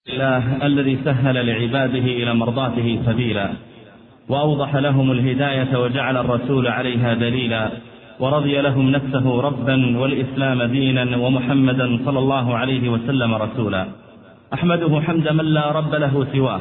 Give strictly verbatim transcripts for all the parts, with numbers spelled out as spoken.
الله الذي سهل لعباده إلى مرضاته سبيلا، وأوضح لهم الهداية وجعل الرسول عليها دليلا، ورضي لهم نفسه ربا والإسلام دينا ومحمدا صلى الله عليه وسلم رسولا. أحمده حمد من لا رب له سواه،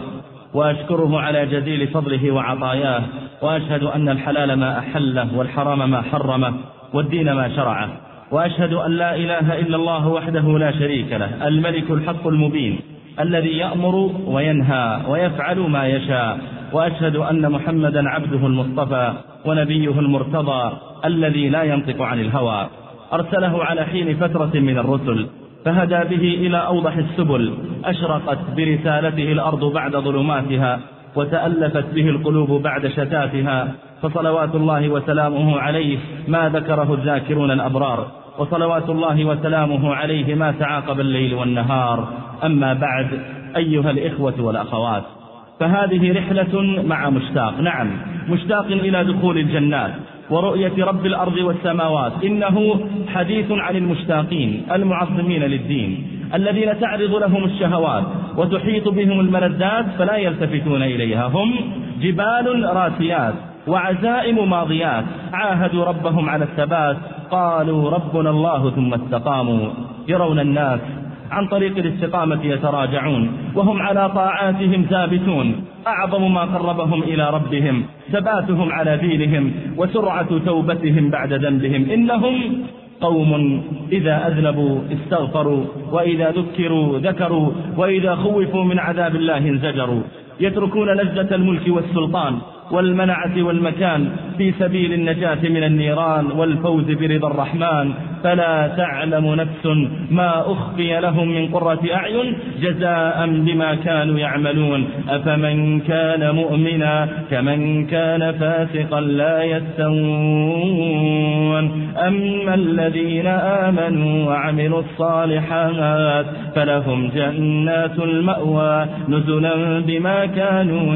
وأشكره على جزيل فضله وعطاياه، وأشهد أن الحلال ما أحله والحرام ما حرمه والدين ما شرعه، وأشهد أن لا إله إلا الله وحده لا شريك له، الملك الحق المبين الذي يأمر وينهى ويفعل ما يشاء، وأشهد أن محمدا عبده المصطفى ونبيه المرتضى الذي لا ينطق عن الهوى، أرسله على حين فترة من الرسل فهدى به إلى أوضح السبل، أشرقت برسالته الأرض بعد ظلماتها، وتألفت به القلوب بعد شتاتها، فصلوات الله وسلامه عليه ما ذكره الذاكرون الأبرار، وصلوات الله وسلامه عليه ما تعاقب الليل والنهار. أما بعد، أيها الإخوة والأخوات، فهذه رحلة مع مشتاق، نعم مشتاق إلى دخول الجنات ورؤية رب الأرض والسماوات. إنه حديث عن المشتاقين المعظمين للدين الذين تعرض لهم الشهوات وتحيط بهم الملذات فلا يلتفتون إليها، هم جبال راسيات وعزائم ماضيات، عاهدوا ربهم على الثبات، قالوا ربنا الله ثم استقاموا. يرون الناس عن طريق الاستقامة يتراجعون وهم على طاعاتهم ثابتون، أعظم ما قربهم إلى ربهم ثباتهم على دينهم وسرعة توبتهم بعد ذنبهم. إنهم قوم إذا أذنبوا استغفروا، وإذا ذكروا ذكروا، وإذا خوفوا من عذاب الله انزجروا، يتركون لذة الملك والسلطان والمنعة والمكان في سبيل النجاة من النيران والفوز برضا الرحمن. فلا تعلم نفس ما أخفي لهم من قرة أعين جزاء بما كانوا يعملون، أفمن كان مؤمنا كمن كان فاسقا لا يستوون، أما الذين آمنوا وعملوا الصالحات فلهم جنات المأوى نزلا بما كانوا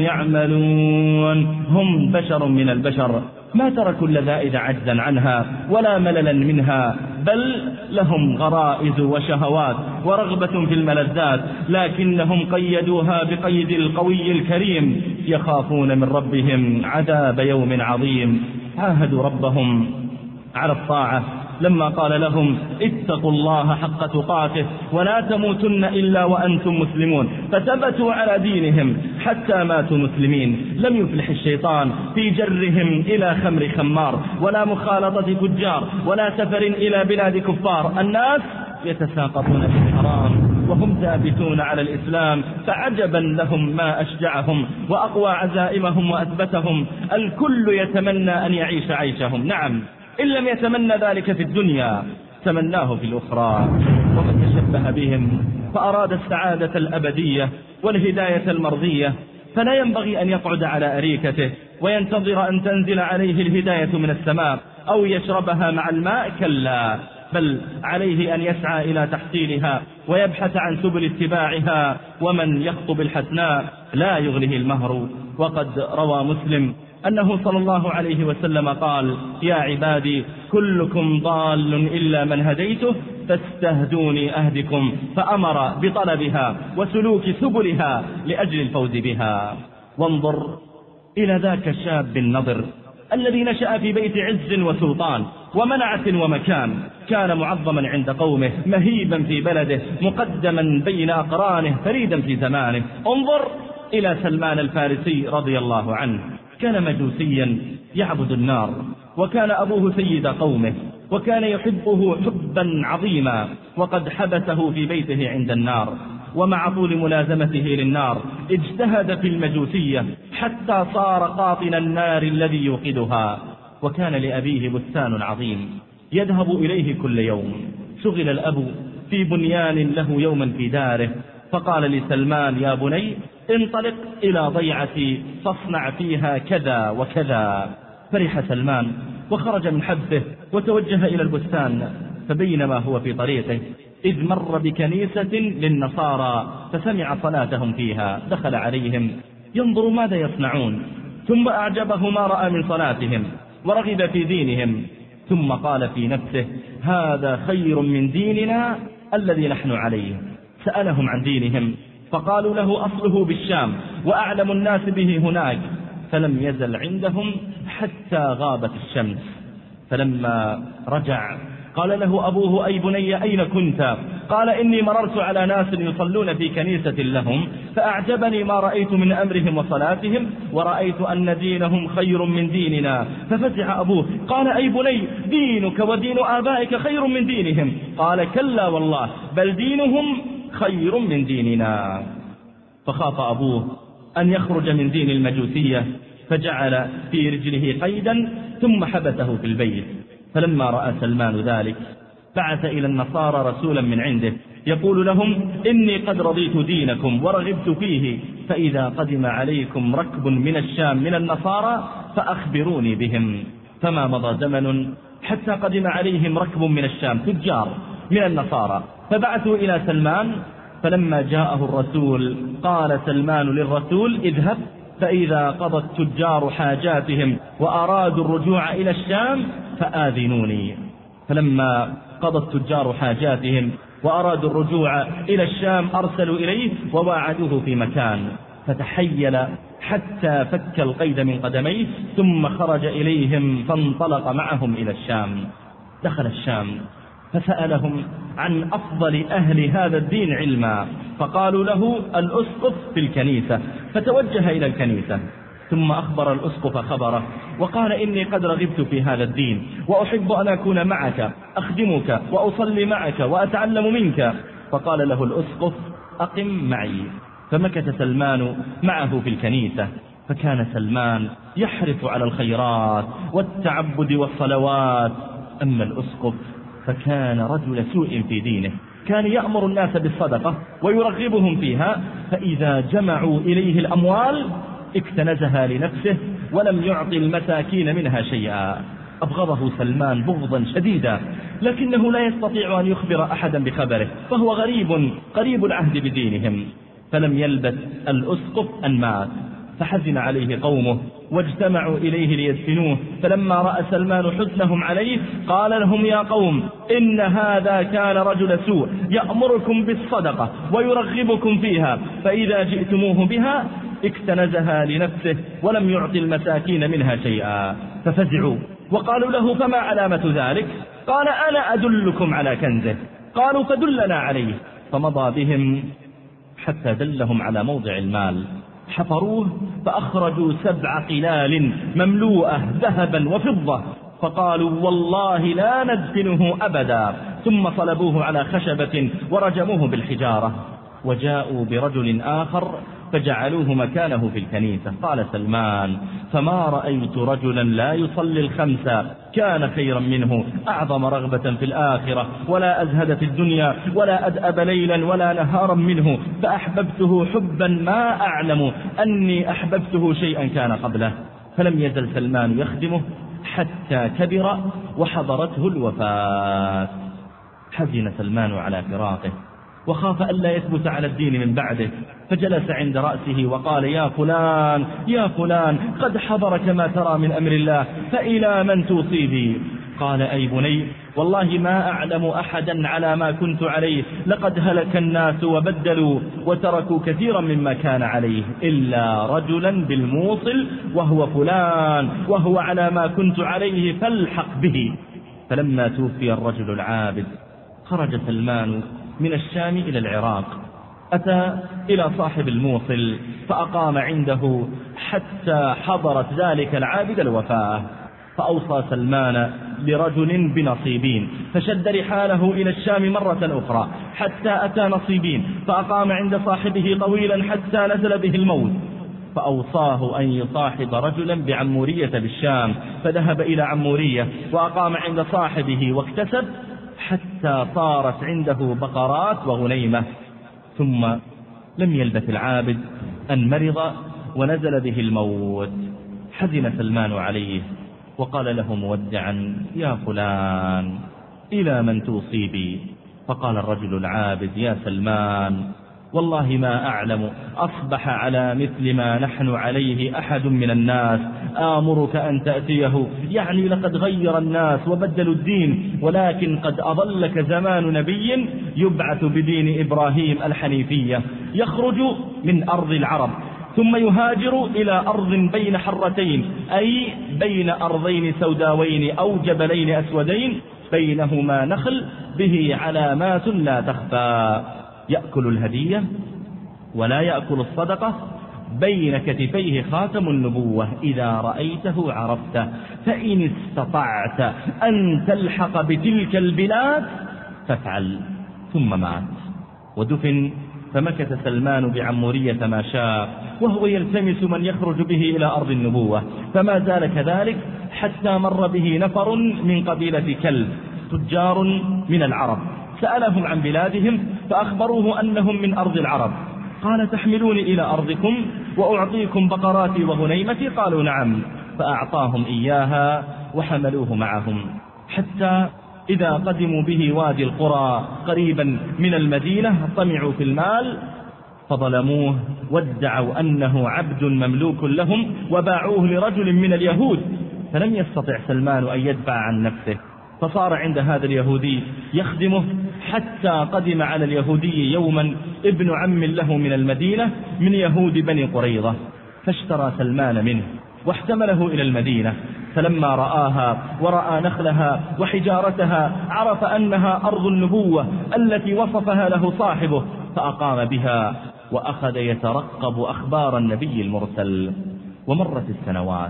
يعملون. هم بشر من البشر ما تركوا اللذائذ عجزا عنها ولا مللا منها، بل لهم غرائز وشهوات ورغبة في الملذات، لكنهم قيدوها بقيد القوي الكريم، يخافون من ربهم عذاب يوم عظيم. عاهدوا ربهم على الطاعة لما قال لهم اتقوا الله حق تقاته ولا تموتن إلا وأنتم مسلمون، فثبتوا على دينهم حتى ماتوا مسلمين. لم يفلح الشيطان في جرهم إلى خمر خمار ولا مخالطة فجار ولا سفر إلى بلاد كفار. الناس يتساقطون في الحرام وهم ثابتون على الإسلام، فعجبا لهم ما أشجعهم وأقوى عزائمهم وأثبتهم. الكل يتمنى أن يعيش عيشهم، نعم إن لم يتمنى ذلك في الدنيا تمناه في الأخرى. ومن تشبه بهم فأراد السعادة الأبدية والهداية المرضية فلا ينبغي أن يقعد على أريكته وينتظر أن تنزل عليه الهداية من السماء أو يشربها مع الماء، كلا، بل عليه أن يسعى إلى تحصيلها ويبحث عن سبل اتباعها. ومن يخطب الحسناء لا يغنيه المهر. وقد روى مسلم أنه صلى الله عليه وسلم قال: يا عبادي كلكم ضال إلا من هديته فاستهدوني أهدكم، فأمر بطلبها وسلوك سبلها لأجل الفوز بها. وانظر إلى ذاك الشاب النضر الذي نشأ في بيت عز وسلطان ومنعة ومكان، كان معظما عند قومه، مهيبا في بلده، مقدما بين أقرانه، فريدا في زمانه. انظر إلى سلمان الفارسي رضي الله عنه، كان مجوسيا يعبد النار، وكان أبوه سيد قومه، وكان يحبه حبا عظيما، وقد حبسه في بيته عند النار، ومع طول ملازمته للنار اجتهد في المجوسية حتى صار قاطن النار الذي يوقدها. وكان لأبيه بستان عظيم يذهب إليه كل يوم. شغل الأب في بنيان له يوما في داره، فقال لسلمان: يا بني انطلق إلى ضيعتي فاصنع فيها كذا وكذا. فرح سلمان وخرج من حبسه وتوجه إلى البستان، فبينما هو في طريقه إذ مر بكنيسة للنصارى فسمع صلاتهم فيها، دخل عليهم ينظر ماذا يصنعون، ثم أعجبه ما رأى من صلاتهم ورغب في دينهم، ثم قال في نفسه: هذا خير من ديننا الذي نحن عليه. سألهم عن دينهم فقالوا له أصله بالشام وأعلم الناس به هناك، فلم يزل عندهم حتى غابت الشمس. فلما رجع قال له أبوه: أي بني أين كنت؟ قال: إني مررت على ناس يصلون في كنيسة لهم، فأعجبني ما رأيت من أمرهم وصلاتهم، ورأيت أن دينهم خير من ديننا. ففزع أبوه قال: أي بني، دينك ودين آبائك خير من دينهم. قال: كلا والله، بل دينهم خير من ديننا. فخاف أبوه أن يخرج من دين المجوسية، فجعل في رجله قيدا ثم حبسه في البيت. فلما رأى سلمان ذلك بعث إلى النصارى رسولا من عنده يقول لهم: إني قد رضيت دينكم ورغبت فيه، فإذا قدم عليكم ركب من الشام من النصارى فأخبروني بهم. فما مضى زمن حتى قدم عليهم ركب من الشام تجار من النصارى، فبعثوا إلى سلمان. فلما جاءه الرسول قال سلمان للرسول: اذهب، فإذا قضى التجار حاجاتهم وأرادوا الرجوع إلى الشام فآذنوني. فلما قضى التجار حاجاتهم وأرادوا الرجوع إلى الشام أرسلوا إليه وواعدوه في مكان، فتحيل حتى فك القيد من قدميه، ثم خرج إليهم فانطلق معهم إلى الشام. دخل الشام فسألهم عن أفضل أهل هذا الدين علما، فقالوا له: الأسقف في الكنيسة. فتوجه إلى الكنيسة، ثم أخبر الأسقف خبره وقال: إني قد رغبت في هذا الدين وأحب أن أكون معك، أخدمك وأصلي معك وأتعلم منك. فقال له الأسقف: أقم معي. فمكث سلمان معه في الكنيسة، فكان سلمان يحرص على الخيرات والتعبد والصلوات. أما الأسقف فكان رجل سوء في دينه، كان يأمر الناس بالصدقة ويرغبهم فيها، فإذا جمعوا إليه الأموال اكتنزها لنفسه ولم يعطي المساكين منها شيئا. أبغضه سلمان بغضا شديدا، لكنه لا يستطيع أن يخبر أحدا بخبره، فهو غريب قريب العهد بدينهم. فلم يلبث الأسقف أن مات، فحزن عليه قومه واجتمعوا إليه ليدفنوه. فلما رأى سلمان حزنهم عليه قال لهم: يا قوم، إن هذا كان رجل سوء يأمركم بالصدقة ويرغبكم فيها، فإذا جئتموه بها اكتنزها لنفسه ولم يعطي المساكين منها شيئا. ففزعوا وقالوا له: فما علامة ذلك؟ قال: أنا أدلكم على كنزه. قالوا: فدلنا عليه. فمضى بهم حتى دلهم على موضع المال، حفروه فأخرجوا سبع قلال مملوءة ذهبا وفضة، فقالوا: والله لا ندفنه أبدا. ثم صلبوه على خشبة ورجموه بالحجارة. وجاءوا برجل آخر فجعلوه مكانه في الكنيسة. قال سلمان: فما رأيت رجلا لا يصلي الخمسة كان خيرا منه، أعظم رغبة في الآخرة، ولا أزهد في الدنيا، ولا أدأب ليلا ولا نهارا منه، فأحببته حبا ما أعلم أني أحببته شيئا كان قبله. فلم يزل سلمان يخدمه حتى كبر وحضرته الوفاة. حزن سلمان على فراقه وخاف ألا يثبت على الدين من بعده، فجلس عند رأسه وقال: يا فلان يا فلان، قد حضرك ما ترى من أمر الله، فإلى من توصي بي؟ قال: أي بني، والله ما أعلم أحدا على ما كنت عليه، لقد هلك الناس وبدلوا وتركوا كثيرا مما كان عليه، إلا رجلا بالموصل وهو فلان، وهو على ما كنت عليه فالحق به. فلما توفي الرجل العابد خرج سلمان من الشام إلى العراق، أتى إلى صاحب الموصل فأقام عنده حتى حضرت ذلك العابد الوفاة. فأوصى سلمان لرجل بنصيبين، فشد رحاله إلى الشام مرة أخرى حتى أتى نصيبين، فأقام عند صاحبه طويلا حتى نزل به الموت. فأوصاه أن يصاحب رجلا بعمورية بالشام، فذهب إلى عمورية وأقام عند صاحبه واكتسب حتى صارت عنده بقرات وغنيمة. ثم لم يلبث العابد أن مرض ونزل به الموت. حزن سلمان عليه وقال له مودعا: يا فلان، إلى من توصي بي؟ فقال الرجل العابد: يا سلمان، والله ما أعلم أصبح على مثل ما نحن عليه أحد من الناس آمرك أن تأتيه. يعني لقد غير الناس وبدلوا الدين، ولكن قد أظلك زمان نبي يبعث بدين إبراهيم الحنيفية، يخرج من أرض العرب ثم يهاجر إلى أرض بين حرتين، أي بين أرضين سوداوين أو جبلين أسودين بينهما نخل به علامات لا تخفى، يأكل الهدية ولا يأكل الصدقة، بين كتفيه خاتم النبوة، إذا رأيته عرفته، فإن استطعت أن تلحق بتلك البلاد فافعل. ثم مات ودفن، فمكث سلمان بعمورية ما شاء وهو يلتمس من يخرج به إلى أرض النبوة، فما زال كذلك حتى مر به نفر من قبيلة كلب تجار من العرب، سألهم عن بلادهم فأخبروه أنهم من أرض العرب. قال تحملوني إلى أرضكم وأعطيكم بقراتي وغنيمتي؟ قالوا نعم، فأعطاهم إياها وحملوه معهم، حتى إذا قدموا به وادي القرى قريبا من المدينة طمعوا في المال فظلموه وادعوا أنه عبد مملوك لهم وباعوه لرجل من اليهود، فلم يستطع سلمان أن يدفع عن نفسه، فصار عند هذا اليهودي يخدمه، حتى قدم على اليهودي يوما ابن عم له من المدينة من يهود بني قريظة، فاشترى سلمان منه واحتمله إلى المدينة، فلما رآها ورأى نخلها وحجارتها عرف أنها أرض النبوة التي وصفها له صاحبه، فأقام بها وأخذ يترقب أخبار النبي المرسل. ومرت السنوات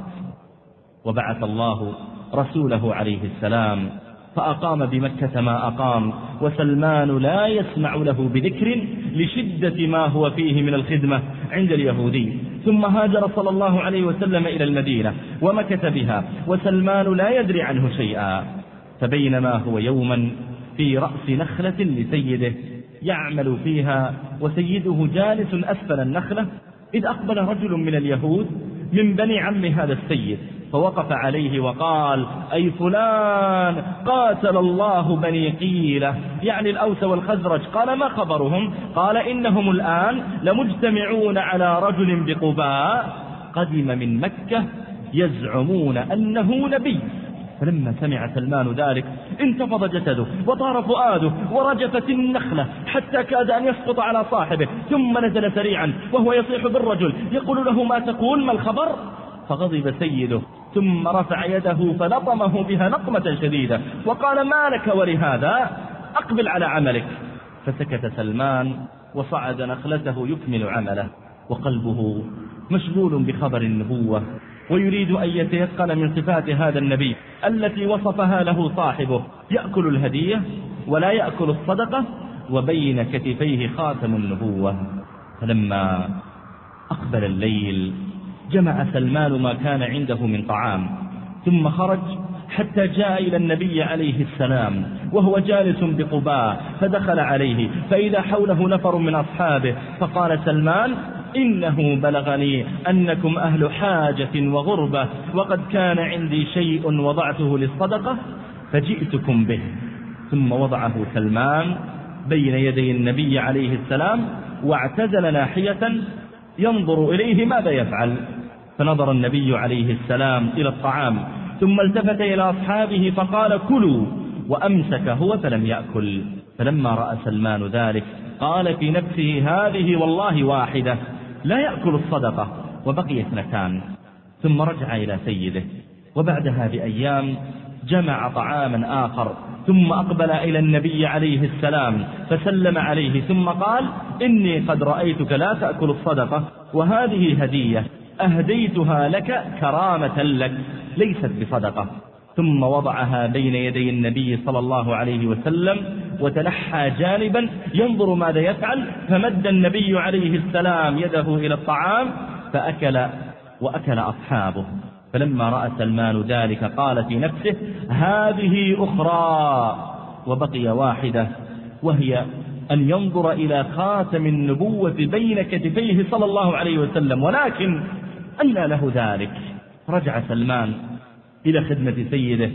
وبعث الله رسوله عليه السلام فأقام بمكة ما أقام، وسلمان لا يسمع له بذكر لشدة ما هو فيه من الخدمة عند اليهودي. ثم هاجر صلى الله عليه وسلم إلى المدينة ومكث بها وسلمان لا يدري عنه شيئا، فبينما هو يوما في رأس نخلة لسيده يعمل فيها وسيده جالس أسفل النخلة، إذ أقبل رجل من اليهود من بني عم هذا السيد فوقف عليه وقال أي فلان قاتل الله بني قيلة، يعني الأوس والخزرج. قال ما خبرهم؟ قال إنهم الآن لمجتمعون على رجل بقباء قدم من مكة يزعمون أنه نبي. فلما سمع سلمان ذلك انتفض جسده وطار فؤاده ورجفت النخلة حتى كاد أن يسقط على صاحبه، ثم نزل سريعا وهو يصيح بالرجل يقول له ما تقول، ما الخبر؟ فغضب سيده ثم رفع يده فلطمه بها لطمة شديدة وقال ما لك ولهذا؟ أقبل على عملك. فسكت سلمان وصعد نخلته يكمل عمله، وقلبه مشغول بخبر النبوة ويريد أن يتيقن من صفات هذا النبي التي وصفها له صاحبه، يأكل الهدية ولا يأكل الصدقة وبين كتفيه خاتم النبوة. فلما أقبل الليل جمع سلمان ما كان عنده من طعام ثم خرج حتى جاء إلى النبي عليه السلام وهو جالس بقباء، فدخل عليه فإذا حوله نفر من أصحابه، فقال سلمان إنه بلغني أنكم أهل حاجة وغربة، وقد كان عندي شيء وضعته للصدقة فجئتكم به. ثم وضعه سلمان بين يدي النبي عليه السلام واعتزل ناحية ينظر إليه ماذا يفعل، فنظر النبي عليه السلام إلى الطعام ثم التفت إلى أصحابه فقال كلوا، وأمسك هو فلم يأكل. فلما رأى سلمان ذلك قال في نفسه هذه والله واحدة لا يأكل الصدقة، وبقي اثنتان. ثم رجع إلى سيده، وبعدها بأيام جمع طعاما آخر ثم أقبل إلى النبي عليه السلام فسلم عليه ثم قال إني قد رأيتك لا تأكل الصدقة، وهذه هدية أهديتها لك كرامة لك ليست بصدقة. ثم وضعها بين يدي النبي صلى الله عليه وسلم وتنحى جانبا ينظر ماذا يفعل، فمد النبي عليه السلام يده إلى الطعام فأكل وأكل أصحابه. فلما رأى سلمان ذلك قال في نفسه هذه أخرى، وبقي واحدة وهي أن ينظر إلى خاتم النبوة بين كتفيه صلى الله عليه وسلم، ولكن أنى له ذلك. رجع سلمان إلى خدمة سيده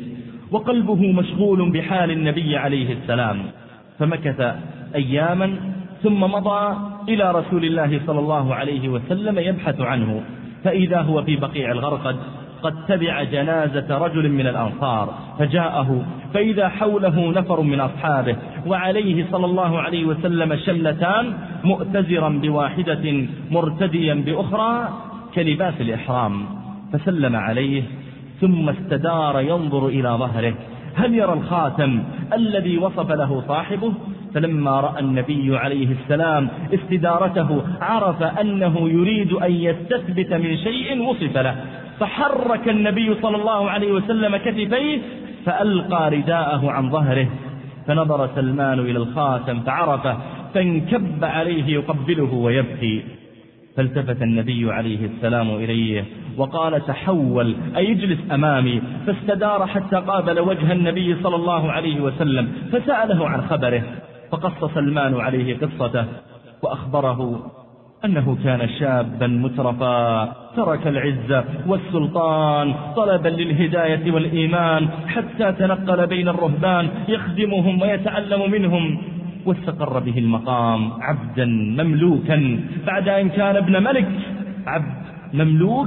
وقلبه مشغول بحال النبي عليه السلام، فمكث أياما ثم مضى إلى رسول الله صلى الله عليه وسلم يبحث عنه، فإذا هو في بقيع الغرقد قد تبع جنازة رجل من الأنصار، فجاءه فإذا حوله نفر من أصحابه وعليه صلى الله عليه وسلم شملتان، مؤتزرا بواحدة مرتديا بأخرى كلباس الإحرام، فسلم عليه ثم استدار ينظر إلى ظهره هل يرى الخاتم الذي وصف له صاحبه، فلما رأى النبي عليه السلام استدارته عرف أنه يريد أن يستثبت من شيء وصف له، فحرك النبي صلى الله عليه وسلم كتفيه فألقى رداءه عن ظهره، فنظر سلمان إلى الخاتم فعرفه فانكب عليه يقبله ويبكي، فالتفت النبي عليه السلام إليه وقال تحول أي اجلس أمامي، فاستدار حتى قابل وجه النبي صلى الله عليه وسلم فسأله عن خبره، فقص سلمان عليه قصته وأخبره أنه كان شابا مترفا ترك العزة والسلطان طلبا للهداية والإيمان حتى تنقل بين الرهبان يخدمهم ويتعلم منهم، واستقر به المقام عبدا مملوكا بعد أن كان ابن ملك، عبد مملوك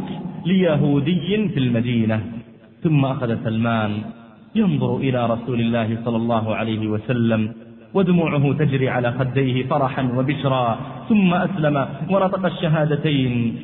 ليهودي في المدينة. ثم أخذ سلمان ينظر إلى رسول الله صلى الله عليه وسلم ودموعه تجري على خديه فرحا وبشرا، ثم أسلم ونطق الشهادتين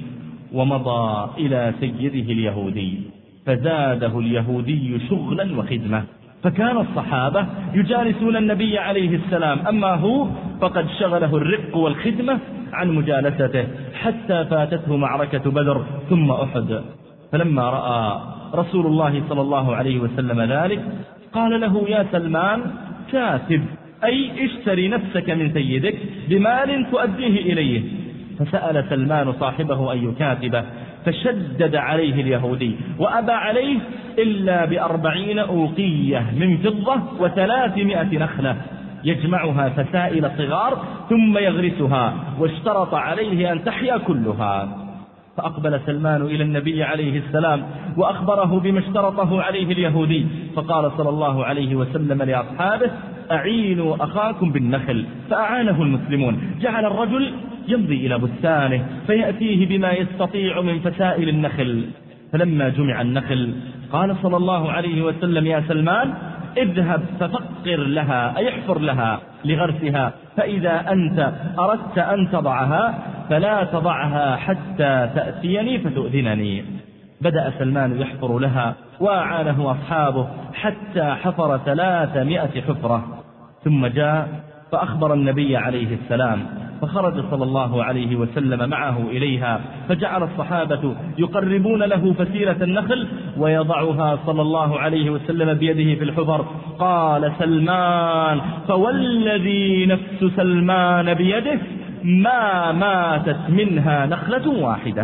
ومضى إلى سيده اليهودي، فزاده اليهودي شغلا وخدمة، فكان الصحابة يجالسون النبي عليه السلام، أما هو فقد شغله الرفق والخدمة عن مجالسته حتى فاتته معركة بدر ثم أحد. فلما رأى رسول الله صلى الله عليه وسلم ذلك قال له يا سلمان كاتب، أي اشتري نفسك من سيدك بمال تؤديه إليه. فسأل سلمان صاحبه أن يكاتبه، فشدد عليه اليهودي وأبى عليه إلا بأربعين أوقية من فضة وثلاثمائة نخلة يجمعها فسائل صغار ثم يغرسها، واشترط عليه أن تحيا كلها. فأقبل سلمان إلى النبي عليه السلام وأخبره بما اشترطه عليه اليهودي، فقال صلى الله عليه وسلم لأصحابه أعينوا أخاكم بالنخل، فأعانه المسلمون، جعل الرجل يمضي إلى بستانه فيأتيه بما يستطيع من فسائل النخل، فلما جمع النخل قال صلى الله عليه وسلم يا سلمان اذهب ففقر لها أي احفر لها لغرسها، فإذا أنت أردت أن تضعها فلا تضعها حتى تأتيني فتؤذنني. بدأ سلمان يحفر لها وأعانه أصحابه حتى حفر ثلاثمائة حفرة، ثم جاء فأخبر النبي عليه السلام، فخرج صلى الله عليه وسلم معه إليها، فجعل الصحابة يقربون له فسيلة النخل ويضعها صلى الله عليه وسلم بيده في الحفر. قال سلمان فوالذي نفس سلمان بيده ما ماتت منها نخلة واحدة.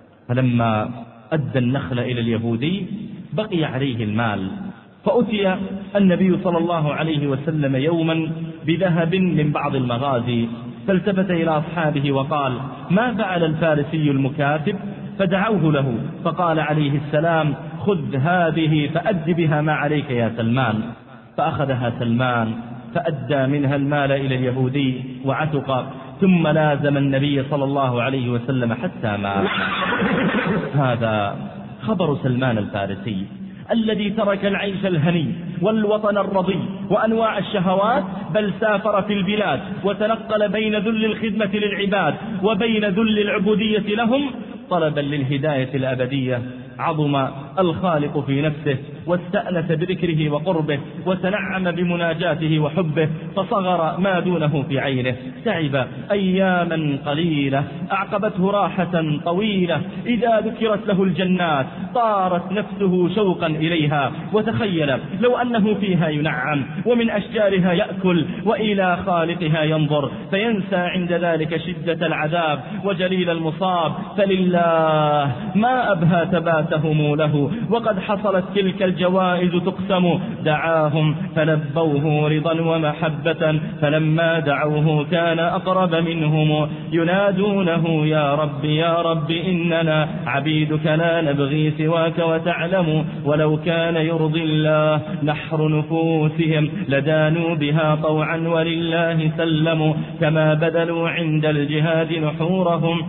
فلما أدى النخل إلى اليهودي بقي عليه المال، فأتي النبي صلى الله عليه وسلم يوما بذهب من بعض المغازي، فالتفت إلى أصحابه وقال ما فعل الفارسي المكاتب؟ فدعوه له، فقال عليه السلام خذ هذه فأد بها ما عليك يا سلمان. فأخذها سلمان فأدى منها المال إلى اليهودي وعتق، ثم لازم النبي صلى الله عليه وسلم حتى مات. هذا خبر سلمان الفارسي الذي ترك العيش الهني والوطن الرضي وأنواع الشهوات، بل سافر في البلاد وتنقل بين ذل الخدمة للعباد وبين ذل العبودية لهم طلبا للهداية الأبدية. عظم الخالق في نفسه واستأنس بذكره وقربه وتنعم بمناجاته وحبه، فصغر ما دونه في عينه. تعب أياما قليلة أعقبته راحة طويلة، إذا ذكرت له الجنات طارت نفسه شوقا إليها، وتخيل لو أنه فيها ينعم ومن أشجارها يأكل وإلى خالقها ينظر، فينسى عند ذلك شدة العذاب وجليل المصاب. فلله ما أبهى تبات وكرامتهم له، وقد حصلت تلك الجوائز تقسم. دعاهم فلبوه رضا ومحبة، فلما دعوه كان أقرب منهم، ينادونه يا رب يا رب إننا عبيدك لا نبغي سواك وتعلم، ولو كان يرضي الله نحر نفوسهم لدانوا بها طوعا ولله سلموا، كما بذلوا عند الجهاد نحورهم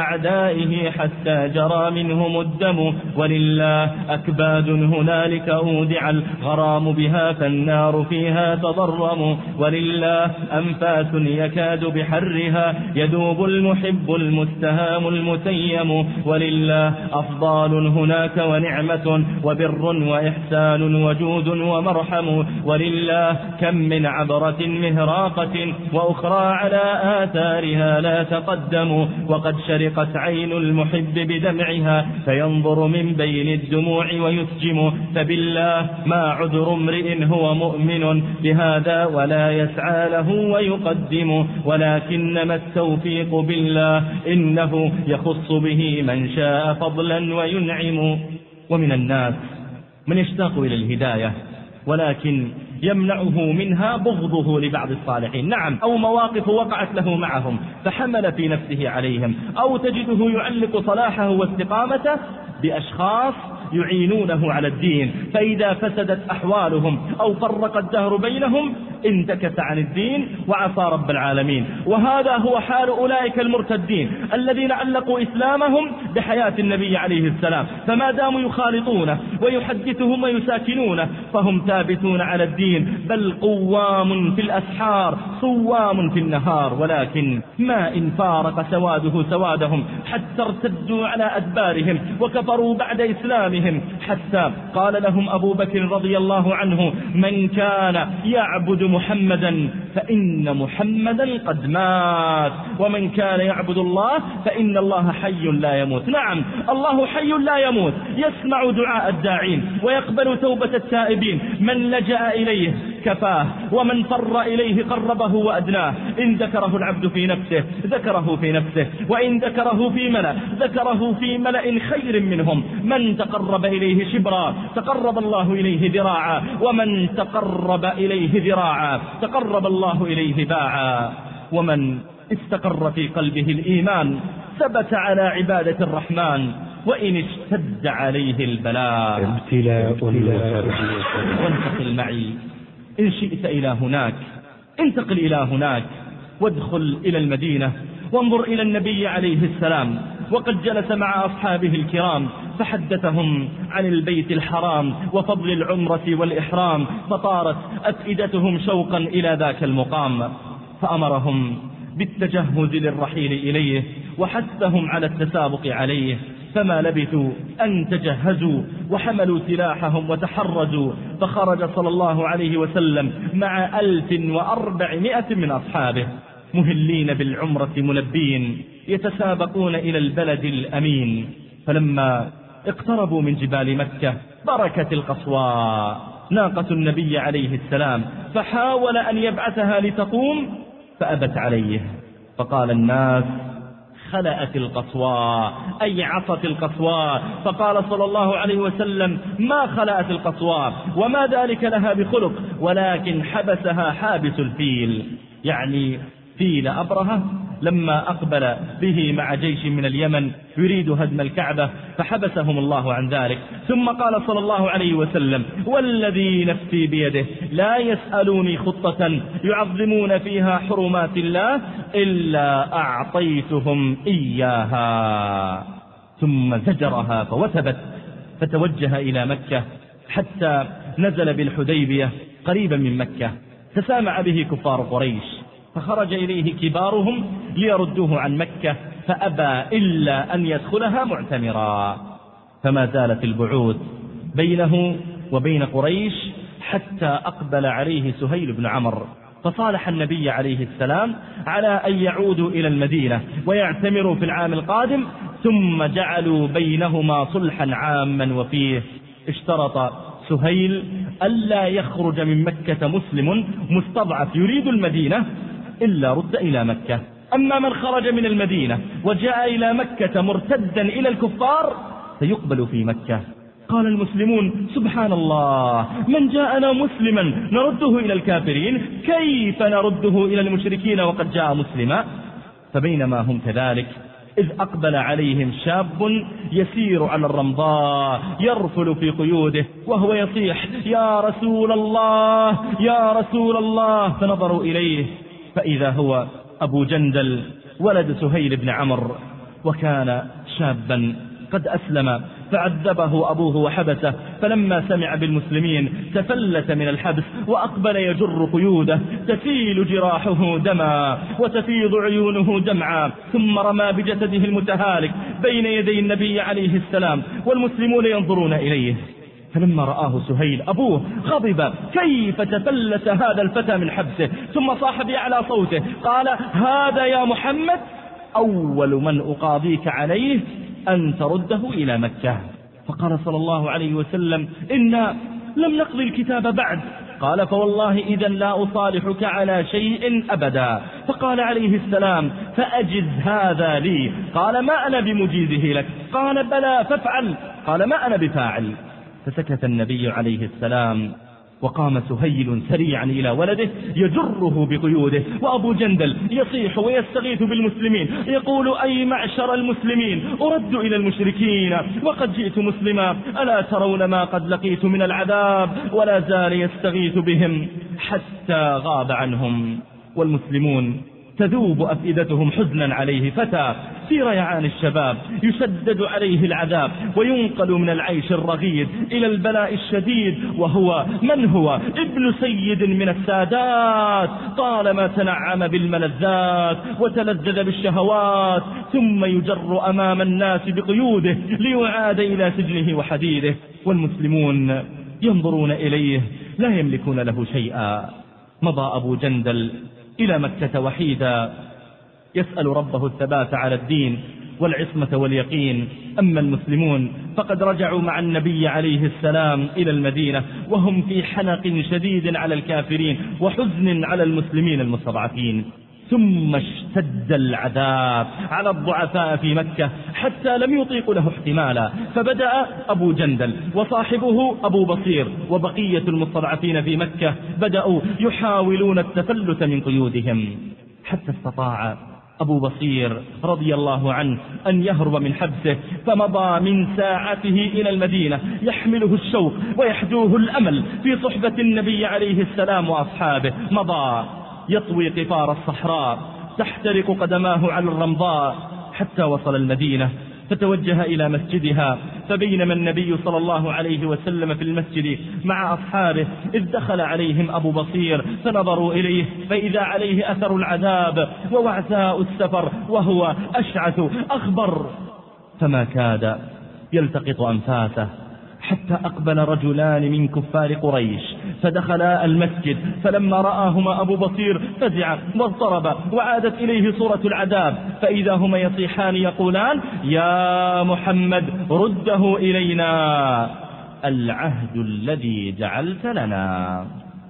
لأعدائه حتى جرى منهم الدم، ولله أكباد هنالك أودع الغرام بها فالنار فيها تضرم، ولله أنفاس يكاد بحرها يذوب المحب المستهام المتيم، ولله أفضال هناك ونعمة وبر وإحسان وجود ومرحم، ولله كم من عبرة مهراقة وأخرى على آثارها لا تقدم، وقد شرقت عين المحب بدمعها فينظر من بين الدموع ويسجم، فبالله ما عذر امرئ هو مؤمن بهذا ولا يسعى له ويقدم، ولكنما التوفيق بالله إنه يخص به من شاء فضلا وينعم. ومن الناس من يشتاق إلى الهداية ولكن يمنعه منها بغضه لبعض الصالحين، نعم، أو مواقف وقعت له معهم فحمل في نفسه عليهم، أو تجده يعلق صلاحه واستقامته بأشخاص يعينونه على الدين، فإذا فسدت أحوالهم أو فرق الدهر بينهم انتكس عن الدين وعصى رب العالمين. وهذا هو حال أولئك المرتدين الذين علقوا إسلامهم بحياة النبي عليه السلام، فما داموا يخالطونه ويحدثهم ويساكنونه فهم ثابتون على الدين، بل قوام في الأسحار صوام في النهار، ولكن ما إن فارق سواده سوادهم حتى ارتدوا على أدبارهم وكفروا بعد إسلامهم، حتى قال لهم أبو بكر رضي الله عنه من كان يعبد محمدا فإن محمدا قد مات، ومن كان يعبد الله فإن الله حي لا يموت. نعم، الله حي لا يموت، يسمع دعاء الداعين ويقبل توبة التائبين، من لجأ إليه كفاه ومن فر إليه قربه وأدناه، إن ذكره العبد في نفسه ذكره في نفسه، وإن ذكره في ملأ ذكره في ملأ خير منهم، من تقرب إليه شبرا تقرب الله إليه ذراعا، ومن تقرب إليه ذراعا تقرب الله إليه باعا، ومن استقر في قلبه الإيمان ثبت على عبادة الرحمن، وإن اشتد عليه البلاء ابتلاء وانتقل معي إن شئت إلى هناك، انتقل إلى هناك وادخل إلى المدينة وانظر إلى النبي عليه السلام، وقد جلس مع أصحابه الكرام فحدثهم عن البيت الحرام وفضل العمرة والإحرام، فطارت أفئدتهم شوقا إلى ذاك المقام، فأمرهم بالتجهز للرحيل إليه وحثهم على التسابق عليه، فما لبثوا أن تجهزوا وحملوا سلاحهم وتحرزوا، فخرج صلى الله عليه وسلم مع ألف وأربعمائة من أصحابه مهلين بالعمرة ملبين يتسابقون إلى البلد الأمين. فلما اقتربوا من جبال مكة بركت القصواء ناقة النبي عليه السلام، فحاول أن يبعثها لتقوم فأبت عليه، فقال الناس خلأت القصواء أي عصت القصواء، فقال صلى الله عليه وسلم ما خلأت القصواء وما ذلك لها بخلق، ولكن حبسها حابس الفيل، يعني فيل أبرهة لما أقبل به مع جيش من اليمن يريد هدم الكعبة فحبسهم الله عن ذلك. ثم قال صلى الله عليه وسلم والذي نفسي بيده لا يسألوني خطة يعظمون فيها حرمات الله إلا أعطيتهم إياها، ثم زجرها فوثبت فتوجه إلى مكة حتى نزل بالحديبية قريبا من مكة، تسامع به كفار قريش، فخرج إليه كبارهم ليردوه عن مكة فأبى إلا أن يدخلها معتمرا، فما زالت البعود بينه وبين قريش حتى أقبل عليه سهيل بن عمرو، فصالح النبي عليه السلام على أن يعودوا إلى المدينة ويعتمروا في العام القادم، ثم جعلوا بينهما صلحا عاما، وفيه اشترط سهيل ألا يخرج من مكة مسلم مستضعف يريد المدينة إلا رد إلى مكة، أما من خرج من المدينة وجاء إلى مكة مرتدا إلى الكفار سيقبل في مكة. قال المسلمون سبحان الله، من جاءنا مسلما نرده إلى الكافرين، كيف نرده إلى المشركين وقد جاء مسلما؟ فبينما هم كذلك إذ أقبل عليهم شاب يسير على الرمضاء يرفل في قيوده وهو يصيح يا رسول الله يا رسول الله، فنظروا إليه فإذا هو أبو جندل ولد سهيل بن عمرو، وكان شابا قد أسلم، فعذبه أبوه وحبسه، فلما سمع بالمسلمين تفلت من الحبس وأقبل يجر قيوده، تسيل جراحه دما وتفيض عيونه دمعا، ثم رمى بجسده المتهالك بين يدي النبي عليه السلام والمسلمون ينظرون إليه. فلما رآه سهيل أبوه غضب، كيف تفلت هذا الفتى من حبسه، ثم صاح بأعلى صوته قال هذا يا محمد أول من أقاضيك عليه أن ترده إلى مكة. فقال صلى الله عليه وسلم إنا لم نقضي الكتاب بعد. قال فوالله إذا لا أصالحك على شيء أبدا. فقال عليه السلام فأجز هذا لي. قال ما أنا بمجيزه لك. قال بلى فافعل. قال ما أنا بفاعل. فسكت النبي عليه السلام، وقام سهيل سريعا إلى ولده يجره بقيوده، وأبو جندل يصيح ويستغيث بالمسلمين يقول أي معشر المسلمين أرد إلى المشركين وقد جئت مسلما، ألا ترون ما قد لقيت من العذاب؟ ولا زال يستغيث بهم حتى غاب عنهم، والمسلمون تذوب أفئدتهم حزنا عليه، فتى في ريعان الشباب يشدد عليه العذاب وينقل من العيش الرغيد إلى البلاء الشديد، وهو من هو ابن سيد من السادات، طالما تنعم بالملذات وتلذذ بالشهوات، ثم يجر أمام الناس بقيوده ليعاد إلى سجنه وحديده، والمسلمون ينظرون إليه لا يملكون له شيئا. مضى أبو جندل إلى مكة وحيدا يسأل ربه الثبات على الدين والعصمة واليقين. أما المسلمون فقد رجعوا مع النبي عليه السلام إلى المدينة وهم في حنق شديد على الكافرين وحزن على المسلمين المستضعفين. ثم اشتد العذاب على الضعفاء في مكة حتى لم يطيقوا له احتمالا، فبدأ أبو جندل وصاحبه أبو بصير وبقية المستضعفين في مكة بدأوا يحاولون التفلت من قيودهم، حتى استطاع أبو بصير رضي الله عنه أن يهرب من حبسه، فمضى من ساعته إلى المدينة يحمله الشوق ويحدوه الأمل في صحبة النبي عليه السلام وأصحابه. مضى يطوي قفار الصحراء تحترق قدماه على الرمضاء حتى وصل المدينة، فتوجه إلى مسجدها، فبينما النبي صلى الله عليه وسلم في المسجد مع أصحابه إذ دخل عليهم أبو بصير فنظروا إليه فإذا عليه أثر العذاب ووعثاء السفر وهو أشعث أخبر، فما كاد يلتقط أنفاسه حتى أقبل رجلان من كفار قريش فدخلا المسجد، فلما رآهما أبو بصير فزع واضطرب وعادت إليه صورة العذاب، فإذا هما يصيحان يقولان يا محمد رده إلينا العهد الذي جعلت لنا.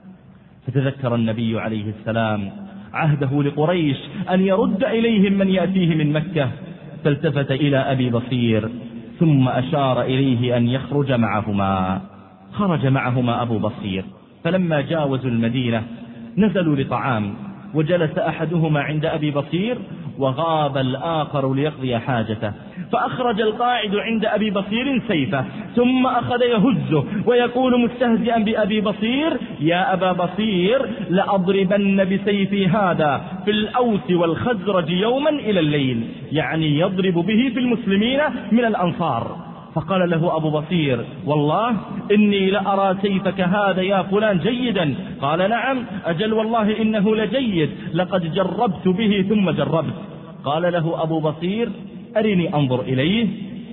فتذكر النبي عليه السلام عهده لقريش أن يرد إليهم من يأتيه من مكة، فالتفت إلى أبي بصير ثم أشار إليه أن يخرج معهما. خرج معهما أبو بصير، فلما جاوزوا المدينة نزلوا لطعام، وجلس أحدهما عند أبي بصير وغاب الآخر ليقضي حاجته، فأخرج القاعد عند أبي بصير سيفه ثم أخذ يهزه ويقول مستهزئا بأبي بصير يا أبا بصير لأضربن بسيفي هذا في الأوس والخزرج يوما إلى الليل، يعني يضرب به في المسلمين من الأنصار. فقال له أبو بصير والله إني لأرى سيفك هذا يا فلان جيدا. قال نعم أجل والله إنه لجيد، لقد جربت به ثم جربت. قال له أبو بصير أرني أنظر إليه،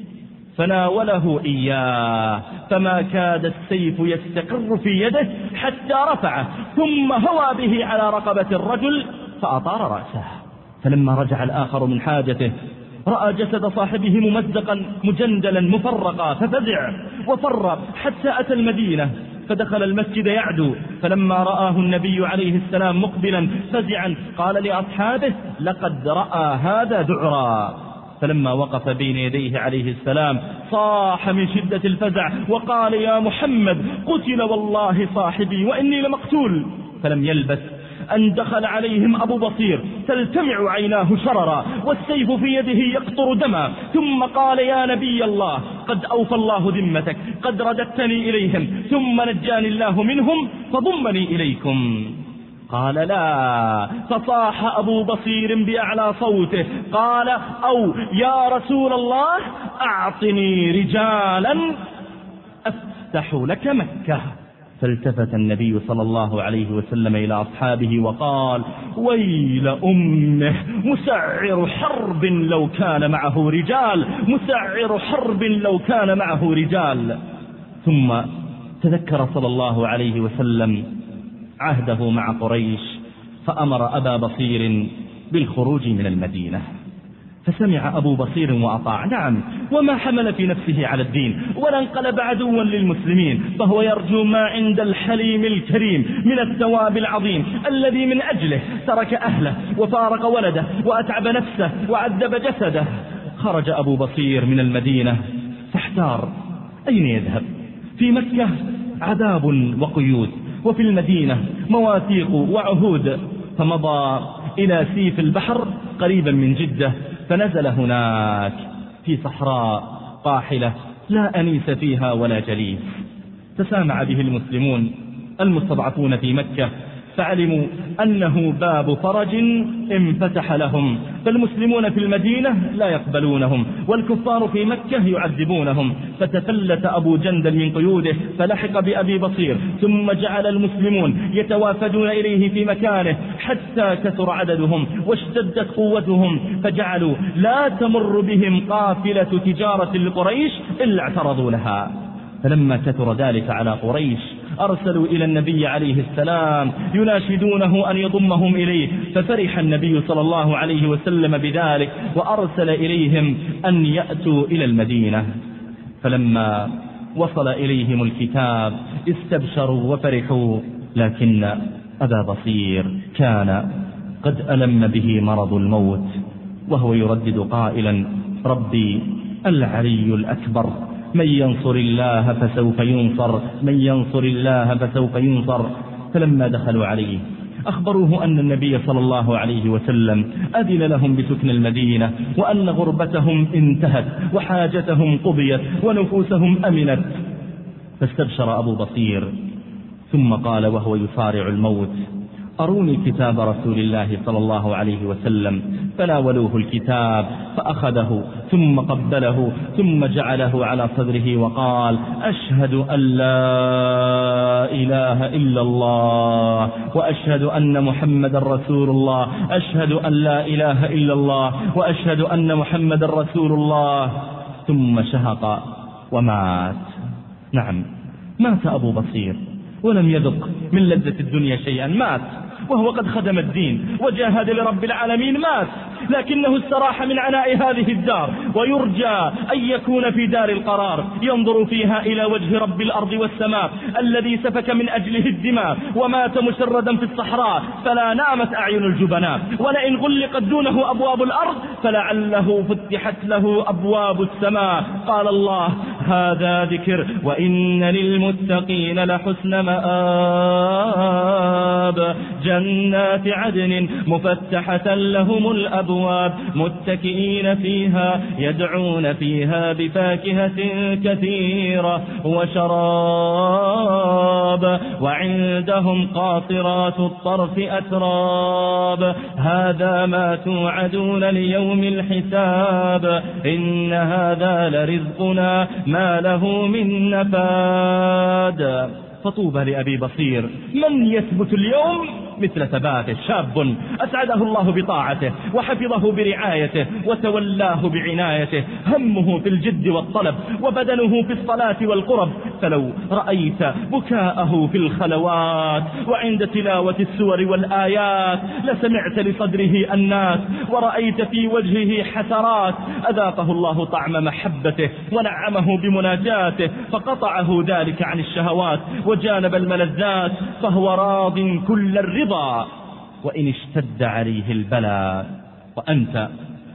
فناوله إياه فما كاد السيف يستقر في يده حتى رفعه ثم هوى به على رقبة الرجل فأطار رأسه. فلما رجع الآخر من حاجته رأى جسد صاحبه ممزقا مجندلا مفرقا ففزع وفر حتى أتى المدينة، فدخل المسجد يعدو، فلما رآه النبي عليه السلام مقبلا فزعا قال لأصحابه لقد رأى هذا ذعرا. فلما وقف بين يديه عليه السلام صاح من شدة الفزع وقال: يا محمد، قتل والله صاحبي وإني لمقتول. فلم يلبث أن دخل عليهم أبو بصير تلتمع عيناه شررا والسيف في يده يقطر دما، ثم قال: يا نبي الله، قد أوفى الله ذمتك، قد رددتني إليهم ثم نجاني الله منهم فضمني إليكم. قال: لا. فصاح أبو بصير بأعلى صوته قال: أو يا رسول الله، أعطني رجالا أفتح لك مكة. فالتفت النبي صلى الله عليه وسلم إلى أصحابه وقال: ويل أمه، مسعر حرب لو كان معه رجال، مسعر حرب لو كان معه رجال. ثم تذكر صلى الله عليه وسلم عهده مع قريش فأمر أبا بصير بالخروج من المدينة، فسمع أبو بصير وأطاع. نعم، وما حمل في نفسه على الدين ولا انقلب عدوا للمسلمين، فهو يرجو ما عند الحليم الكريم من الثواب العظيم الذي من أجله ترك أهله وفارق ولده وأتعب نفسه وعذب جسده. خرج أبو بصير من المدينة فاحتار أين يذهب. في مكة عذاب وقيود، وفي المدينة مواثيق وعهود. فمضى إلى سيف البحر قريبا من جدة، فنزل هناك في صحراء قاحلة لا أنيس فيها ولا جليس. تسامع به المسلمون المستضعفون في مكة، فعلموا أنه باب فرج انفتح لهم، فالمسلمون في المدينة لا يقبلونهم والكفار في مكة يعذبونهم. فتفلت أبو جندل من قيوده فلحق بأبي بصير، ثم جعل المسلمون يتوافدون إليه في مكانه حتى كثر عددهم واشتدت قوتهم، فجعلوا لا تمر بهم قافلة تجارة لقريش إلا اعترضوا لها. فلما كثر ذلك على قريش أرسلوا إلى النبي عليه السلام يناشدونه أن يضمهم إليه، ففرح النبي صلى الله عليه وسلم بذلك وأرسل إليهم أن يأتوا إلى المدينة. فلما وصل إليهم الكتاب استبشروا وفرحوا، لكن أبا بصير كان قد ألم به مرض الموت، وهو يردد قائلا: ربي العلي الأكبر، من ينصر الله فسوف ينصر، من ينصر الله فسوف ينصر. فلما دخلوا عليه أخبروه أن النبي صلى الله عليه وسلم أذن لهم بسكن المدينة، وأن غربتهم انتهت وحاجتهم قضيت ونفوسهم أمنت. فاستبشر أبو بصير ثم قال وهو يصارع الموت: أروني كتاب رسول الله صلى الله عليه وسلم. فناولوه الكتاب فأخذه ثم قبله ثم جعله على صدره وقال: أشهد أن لا إله إلا الله وأشهد أن محمد رسول الله، أشهد أن لا إله إلا الله وأشهد أن محمد رسول الله. ثم شهق ومات. نعم، مات أبو بصير ولم يذق من لذة الدنيا شيئا، مات وهو قد خدم الدين وجاهد لرب العالمين، مات لكنه استراح من عناء هذه الدار، ويرجى أن يكون في دار القرار ينظر فيها إلى وجه رب الأرض والسماء الذي سفك من أجله الدماء ومات مشردا في الصحراء، فلا نامت أعين الجبناء، ولئن غلقت دونه أبواب الأرض فلعله فتحت له أبواب السماء. قال الله: هذا ذكر وإن للمتقين لحسن مآب، جنات عدن مفتحة لهم الأبواب، متكئين فيها يدعون فيها بفاكهة كثيرة وشراب، وعندهم قاصرات الطرف أتراب، هذا ما توعدون ليوم الحساب، إن هذا لرزقنا ما له من نفاد. فطوبى لأبي بصير، من يثبت اليوم مثل ثباته، شاب أسعده الله بطاعته وحفظه برعايته وتولاه بعنايته، همه في الجد والطلب وبدنه في الصلاة والقرب. فلو رأيت بكاءه في الخلوات وعند تلاوة السور والآيات لسمعت لصدره الناس، ورأيت في وجهه حسرات. أذاقه الله طعم محبته ونعمه بمناجاته، فقطعه ذلك عن الشهوات وجانب الملذات، فهو راض كل الرضا وإن اشتد عليه البلاء. وأنت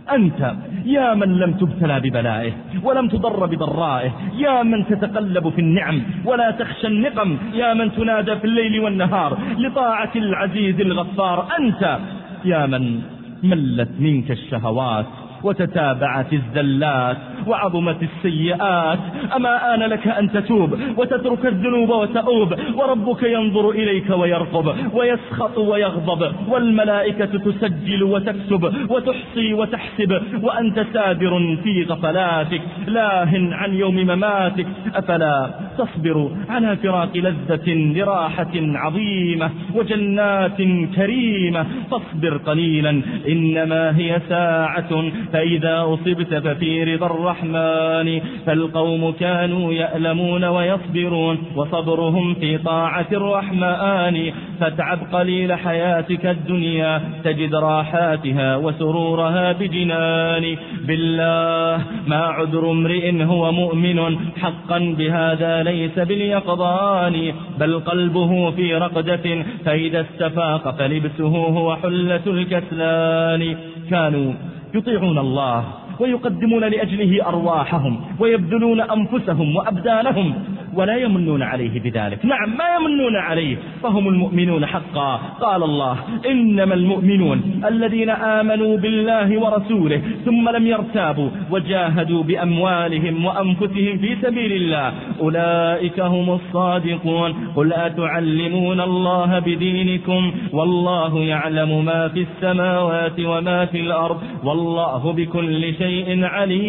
أنت يا من لم تبتلى ببلائه ولم تضر بضرائه، يا من تتقلب في النعم ولا تخشى النقم، يا من تنادى في الليل والنهار لطاعة العزيز الغفار، أنت يا من ملت منك الشهوات وتتابعت الزلات وعظمت السيئات، أما آن لك أن تتوب وتترك الذنوب وتؤوب، وربك ينظر إليك ويرقب ويسخط ويغضب، والملائكة تسجل وتكتب وتحصي وتحسب، وأنت سادر في غفلاتك لاه عن يوم مماتك. أفلا تصبر على فراق لذة لراحة عظيمة وجنات كريمة؟ فاصبر قليلا إنما هي ساعة، فإذا أصبت ففي رضا الرحمن. فالقوم كانوا يألمون ويصبرون وصبرهم في طاعة الرحمن. فاتعب قليل حياتك الدنيا تجد راحاتها وسرورها بجنان. بالله ما عذر امرئ هو مؤمن حقا بهذا ليس باليقظان، بل قلبه في رقدة فإذا استفاق فلبسه هو حلة الكسلان. كانوا يطيعون الله ويقدمون لأجله أرواحهم ويبذلون أنفسهم وأبدانهم ولا يمنون عليه بذلك. نعم ما يمنون عليه، فهم المؤمنون حقا. قال الله إنما المؤمنون الذين آمنوا بالله ورسوله ثم لم يرتابوا وجاهدوا بأموالهم وأنفسهم في سبيل الله أولئك هم الصادقون. قل أتعلمون الله بدينكم والله يعلم ما في السماوات وما في الأرض والله بكل شيء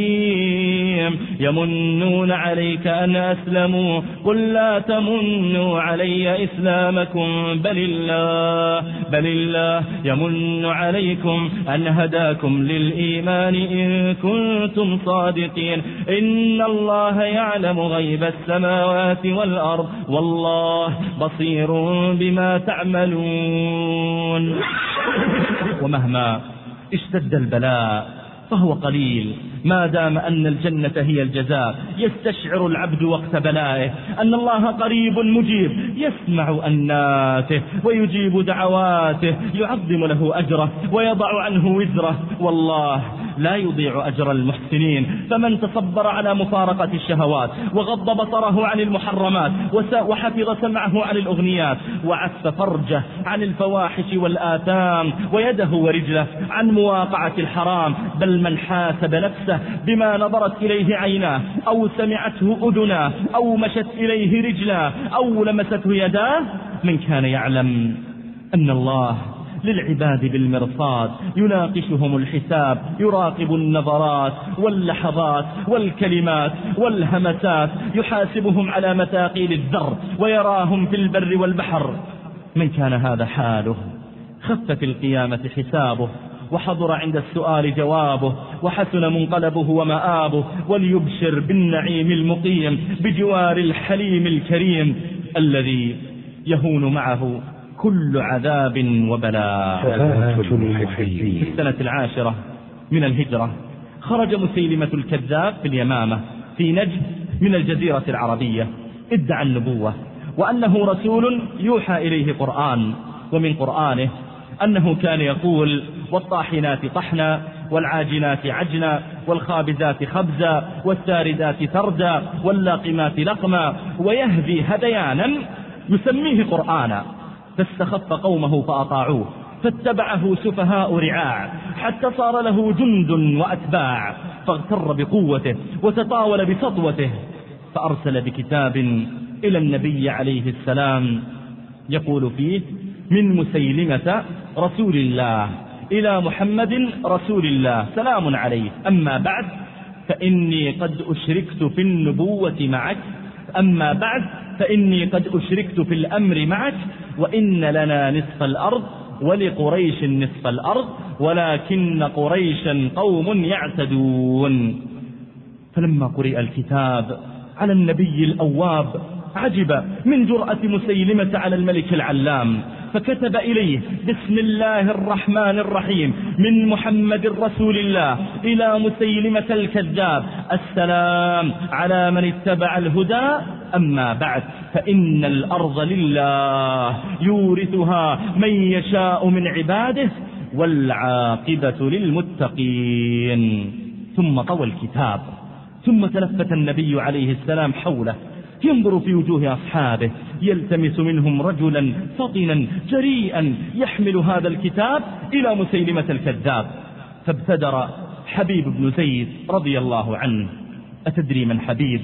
عليم. يمنون عليك أن أسلموا قل لا تمنوا علي إسلامكم بل الله بل الله يمن عليكم أن هداكم للإيمان إن كنتم صادقين. إن الله يعلم غيب السماوات والأرض والله بصير بما تعملون. ومهما اشتد البلاء فهو قليل ما دام أن الجنة هي الجزاء. يستشعر العبد وقت بلائه أن الله قريب مجيب يسمع أناته ويجيب دعواته، يعظم له أجره ويضع عنه وزره. والله لا يضيع أجر المحسنين. فمن تصبر على مفارقة الشهوات وغض بصره عن المحرمات وحفظ سمعه عن الأغنيات وعف فرجه عن الفواحش والآثام ويده ورجله عن مواقعة الحرام، بل من حاسب نفسه بما نظرت إليه عيناه أو سمعته أذناه أو مشت إليه رجلاه أو لمسته يداه، من كان يعلم أن الله للعباد بالمرصاد يناقشهم الحساب، يراقب النظرات واللحظات والكلمات والهمسات، يحاسبهم على مثاقيل الذر ويراهم في البر والبحر. من كان هذا حاله خف في القيامة حسابه وحضر عند السؤال جوابه وحسن منقلبه ومآبه، وليبشر بالنعيم المقيم بجوار الحليم الكريم الذي يهون معه كل عذاب وبلاء. في السنة العاشرة من الهجرة خرج مسيلمة الكذاب في اليمامة في نجد من الجزيرة العربية، ادعى النبوة وأنه رسول يوحى إليه قرآن، ومن قرآنه أنه كان يقول والطاحنات طحنا والعاجنات عجنا والخابزات خبزا والساردات سردا واللاقمات لقما، ويهدي هديانا يسميه قرآنا. فاستخف قومه فأطاعوه فاتبعه سفهاء رعاع حتى صار له جند وأتباع، فاغتر بقوته وتطاول بسطوته، فأرسل بكتاب إلى النبي عليه السلام يقول فيه من مسيلمة رسول الله إلى محمد رسول الله سلام عليه، أما بعد فإني قد أشركت في النبوة معك أما بعد فإني قد أشركت في الأمر معك، وإن لنا نصف الأرض ولقريش نصف الأرض ولكن قريشا قوم يعتدون. فلما قرئ الكتاب على النبي الأواب عجب من جرأة مسيلمة على الملك العلام، فكتب إليه بسم الله الرحمن الرحيم من محمد رسول الله إلى مسيلمة الكذاب السلام على من اتبع الهدى، أما بعد فإن الأرض لله يورثها من يشاء من عباده والعاقبة للمتقين. ثم طوى الكتاب، ثم تلفت النبي عليه السلام حوله ينظر في وجوه أصحابه يلتمس منهم رجلا فطنا جريئا يحمل هذا الكتاب إلى مسيلمة الكذاب. فابتدر حبيب بن زيد رضي الله عنه. أتدري من حبيب؟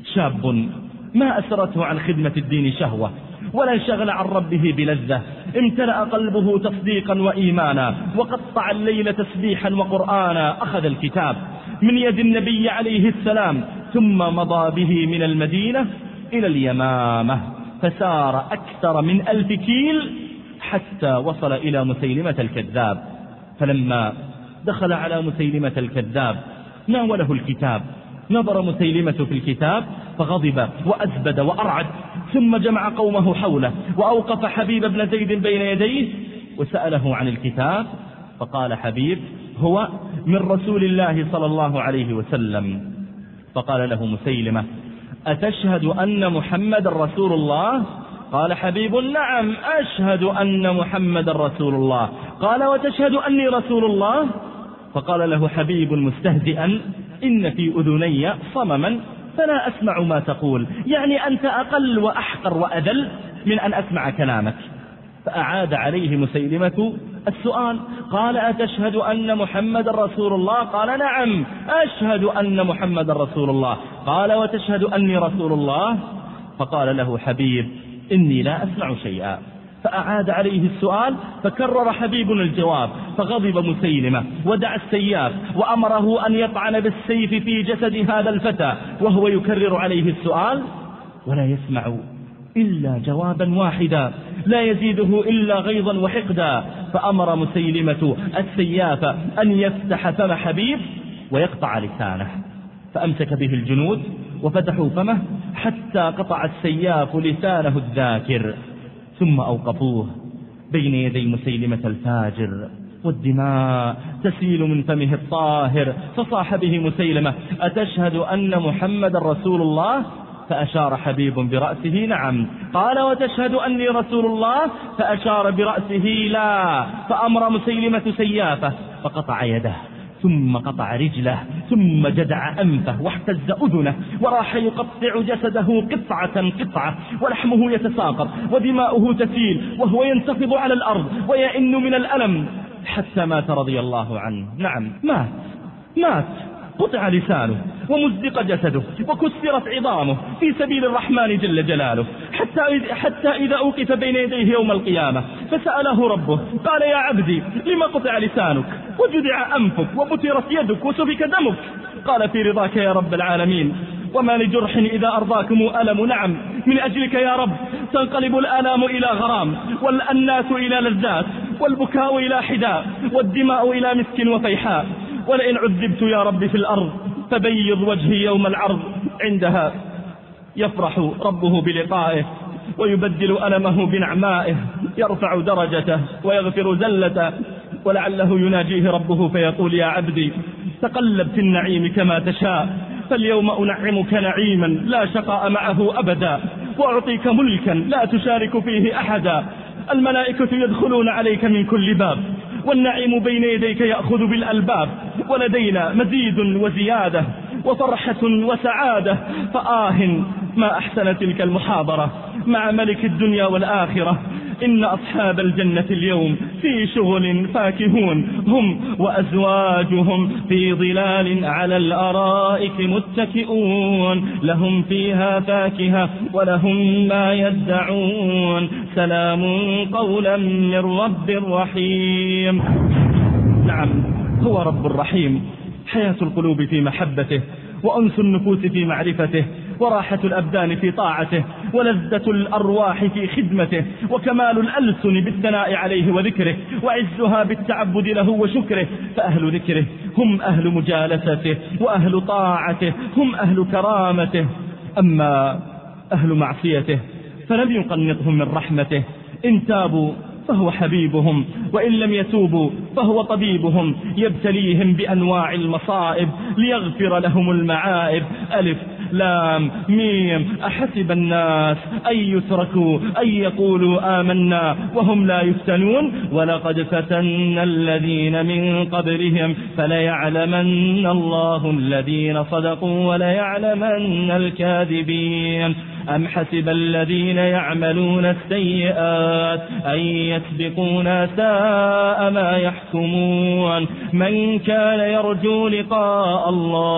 شاب ما أسرته عن خدمة الدين شهوة، ولا انشغل عن ربه بلذة، امتلأ قلبه تصديقا وإيمانا، وقطع الليل تسبيحا وقرآنا. أخذ الكتاب من يد النبي عليه السلام، ثم مضى به من المدينة إلى اليمامة، فسار أكثر من ألف كيل حتى وصل إلى مسيلمة الكذاب. فلما دخل على مسيلمة الكذاب ناوله الكتاب، نظر مسيلمة في الكتاب فغضب وأزبد وأرعد، ثم جمع قومه حوله وأوقف حبيب بن زيد بين يديه وسأله عن الكتاب. فقال حبيب: هو من رسول الله صلى الله عليه وسلم. فقال له مسيلمة: أتشهد أن محمد رسول الله؟ قال حبيب: نعم أشهد أن محمد رسول الله. قال: وتشهد أني رسول الله؟ فقال له حبيب مستهزئا: إن في أذني صمما فلا أسمع ما تقول، يعني أنت أقل وأحقر وأذل من أن أسمع كلامك. فأعاد عليه مسيلمة السؤال، قال: أتشهد أن محمد رسول الله؟ قال: نعم أشهد أن محمد رسول الله. قال: وتشهد أني رسول الله؟ فقال له حبيب: إني لا أسمع شيئا. فأعاد عليه السؤال، فكرر حبيب الجواب، فغضب مسيلمة ودعا السياف وأمره أن يطعن بالسيف في جسد هذا الفتى وهو يكرر عليه السؤال ولا يسمع إلا جوابا واحدا لا يزيده إلا غيظا وحقدا. فأمر مسيلمة السياف أن يفتح فم حبيب ويقطع لسانه، فأمسك به الجنود وفتحوا فمه حتى قطع السياف لسانه الذاكر، ثم أوقفوه بين يدي مسيلمة الفاجر والدماء تسيل من فمه الطاهر. فصاح به مسيلمة: أتشهد أن محمد رسول الله؟ فأشار حبيب برأسه: نعم. قال: وتشهد أني رسول الله؟ فأشار برأسه: لا. فأمر مسيلمة سيافه فقطع يده، ثم قطع رجله، ثم جدع أنفه واحتز أذنه، وراح يقطع جسده قطعة قطعة، ولحمه يتساقط ودماؤه تسيل وهو ينتفض على الأرض ويئن من الألم حتى مات رضي الله عنه. نعم مات مات قطع لسانه ومزق جسده وكسرت عظامه في سبيل الرحمن جل جلاله، حتى حتى إذا أوقف بين يديه يوم القيامة فسأله ربه قال: يا عبدي لما قطع لسانك وجدع أنفك وبترت يدك وسفك دمك؟ قال: في رضاك يا رب العالمين، وما لجرح إذا أرضاكم ألم. نعم من أجلك يا رب تنقلب الآلام إلى غرام، والأنات إلى لذات، والبكاء إلى حداء، والدماء إلى مسك وفيحاء. ولئن عذبت يا رب في الأرض فبيض وجهي يوم العرض. عندها يفرح ربه بلقائه ويبدل ألمه بنعمائه، يرفع درجته ويغفر زلته، ولعله يناجيه ربه فيقول: يا عبدي تقلب في النعيم كما تشاء، فاليوم أنعمك نعيما لا شقاء معه أبدا، وأعطيك ملكا لا تشارك فيه أحدا. الملائكة يدخلون عليك من كل باب، والنعيم بين يديك يأخذ بالألباب، ولدينا مزيد وزيادة وفرحة وسعادة. فآه ما أحسن تلك المحاضرة مع ملك الدنيا والآخرة. إن أصحاب الجنة اليوم في شغل فاكهون، هم وأزواجهم في ظلال على الأرائك متكئون، لهم فيها فاكهة ولهم ما يدعون، سلام قولا من رب رحيم. نعم هو رب الرحيم، حياة القلوب في محبته، وأنس النفوس في معرفته، وراحة الأبدان في طاعته، ولذة الأرواح في خدمته، وكمال الألسن بالثناء عليه وذكره، وعزها بالتعبد له وشكره. فأهل ذكره هم أهل مجالسته، وأهل طاعته هم أهل كرامته. أما أهل معصيته فلم يقنطهم من رحمته، إن تابوا فهو حبيبهم، وإن لم يتوبوا فهو طبيبهم، يبتليهم بأنواع المصائب ليغفر لهم المعائب. ألف لام ميم أحسب الناس أن يتركوا أن يقولوا آمنا وهم لا يفتنون ولقد فتنا الذين من قبلهم فليعلمن الله الذين صدقوا وليعلمن الكاذبين أم حسب الذين يعملون السيئات أن يسبقونا ساء ما يحكمون من كان يرجو لقاء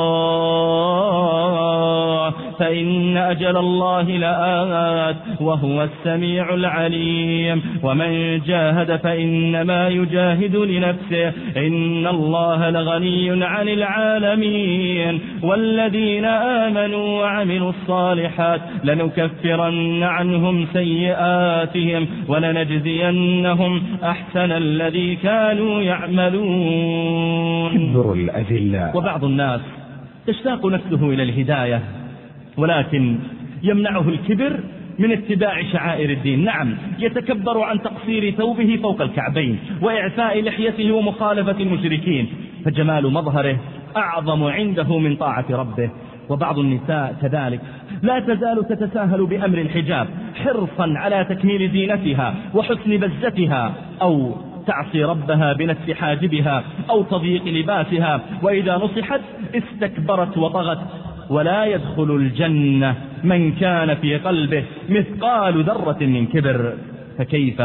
الله فإن أجل الله لآت وهو السميع العليم ومن جاهد فإنما يجاهد لنفسه إن الله لغني عن العالمين والذين آمنوا وعملوا الصالحات لنكفرن عنهم سيئاتهم ولنجزينهم أحسن الذي كانوا يعملون. كبر الأذلاء. وبعض الناس تشتاق نفسه إلى الهداية ولكن يمنعه الكبر من اتباع شعائر الدين. نعم يتكبر عن تقصير ثوبه فوق الكعبين وإعفاء لحيته ومخالفة المشركين فجمال مظهره أعظم عنده من طاعة ربه. وبعض النساء كذلك لا تزال تتساهل بأمر الحجاب حرصا على تكميل زينتها وحسن بزتها أو تعصي ربها بنتف حاجبها أو تضييق لباسها وإذا نصحت استكبرت وطغت. ولا يدخل الجنة من كان في قلبه مثقال ذرة من كبر. فكيف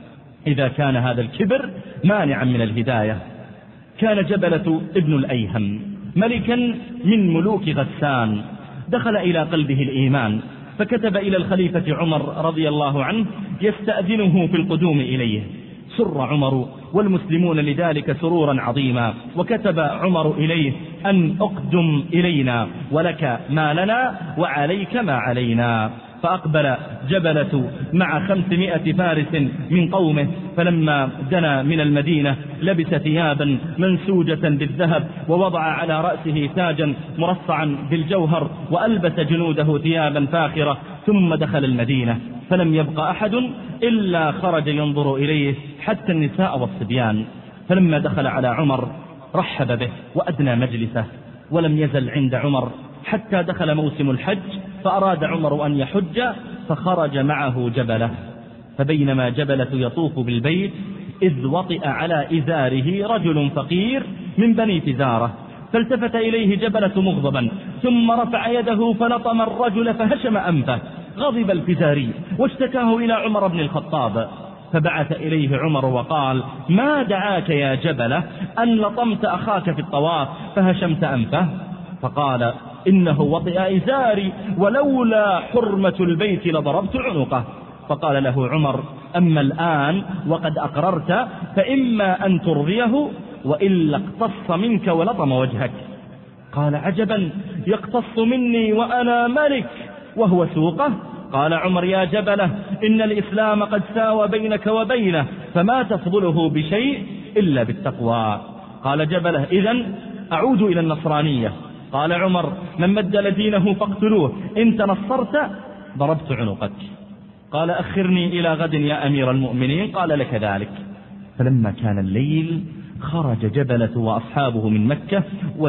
إذا كان هذا الكبر مانعا من الهداية؟ كان جبلة ابن الأيهم ملكا من ملوك غسان دخل إلى قلبه الإيمان فكتب إلى الخليفة عمر رضي الله عنه يستأذنه في القدوم إليه. سر عمر والمسلمون لذلك سرورا عظيما وكتب عمر إليه أن أقدم إلينا ولك ما لنا وعليك ما علينا. فأقبل جبلة مع خمسمائة فارس من قومه فلما دنا من المدينة لبس ثيابا منسوجة بالذهب ووضع على رأسه تاجا مرصعا بالجوهر وألبس جنوده ثيابا فاخرة ثم دخل المدينة فلم يبق أحد إلا خرج ينظر إليه حتى النساء والصبيان. فلما دخل على عمر رحب به وأدنى مجلسه ولم يزل عند عمر حتى دخل موسم الحج فأراد عمر أن يحج فخرج معه جبلة. فبينما جبلة يطوف بالبيت إذ وطئ على إزاره رجل فقير من بني فزارة فالتفت إليه جبلة مغضبا ثم رفع يده فلطم الرجل فهشم أنفه. غضب الفزاري واشتكاه إلى عمر بن الخطاب فبعث إليه عمر وقال ما دعاك يا جبلة أن لطمت أخاك في الطواف فهشمت أنفه؟ فقال إنه وطئ إزاري ولولا حرمة البيت لضربت عنقه. فقال له عمر أما الآن وقد أقررت فإما أن ترضيه وإلا اقتص منك ولطم وجهك. قال عجبا يقتص مني وأنا ملك وهو سوقه؟ قال عمر يا جبلة إن الإسلام قد ساوى بينك وبينه فما تفضله بشيء إلا بالتقوى. قال جبلة إذن أعود إلى النصرانية. قال عمر من بدل دينه فاقتلوه إن تنصرت ضربت عنقك. قال أخرني إلى غد يا أمير المؤمنين. قال لك ذلك. فلما كان الليل خرج جبلة وأصحابه من مكة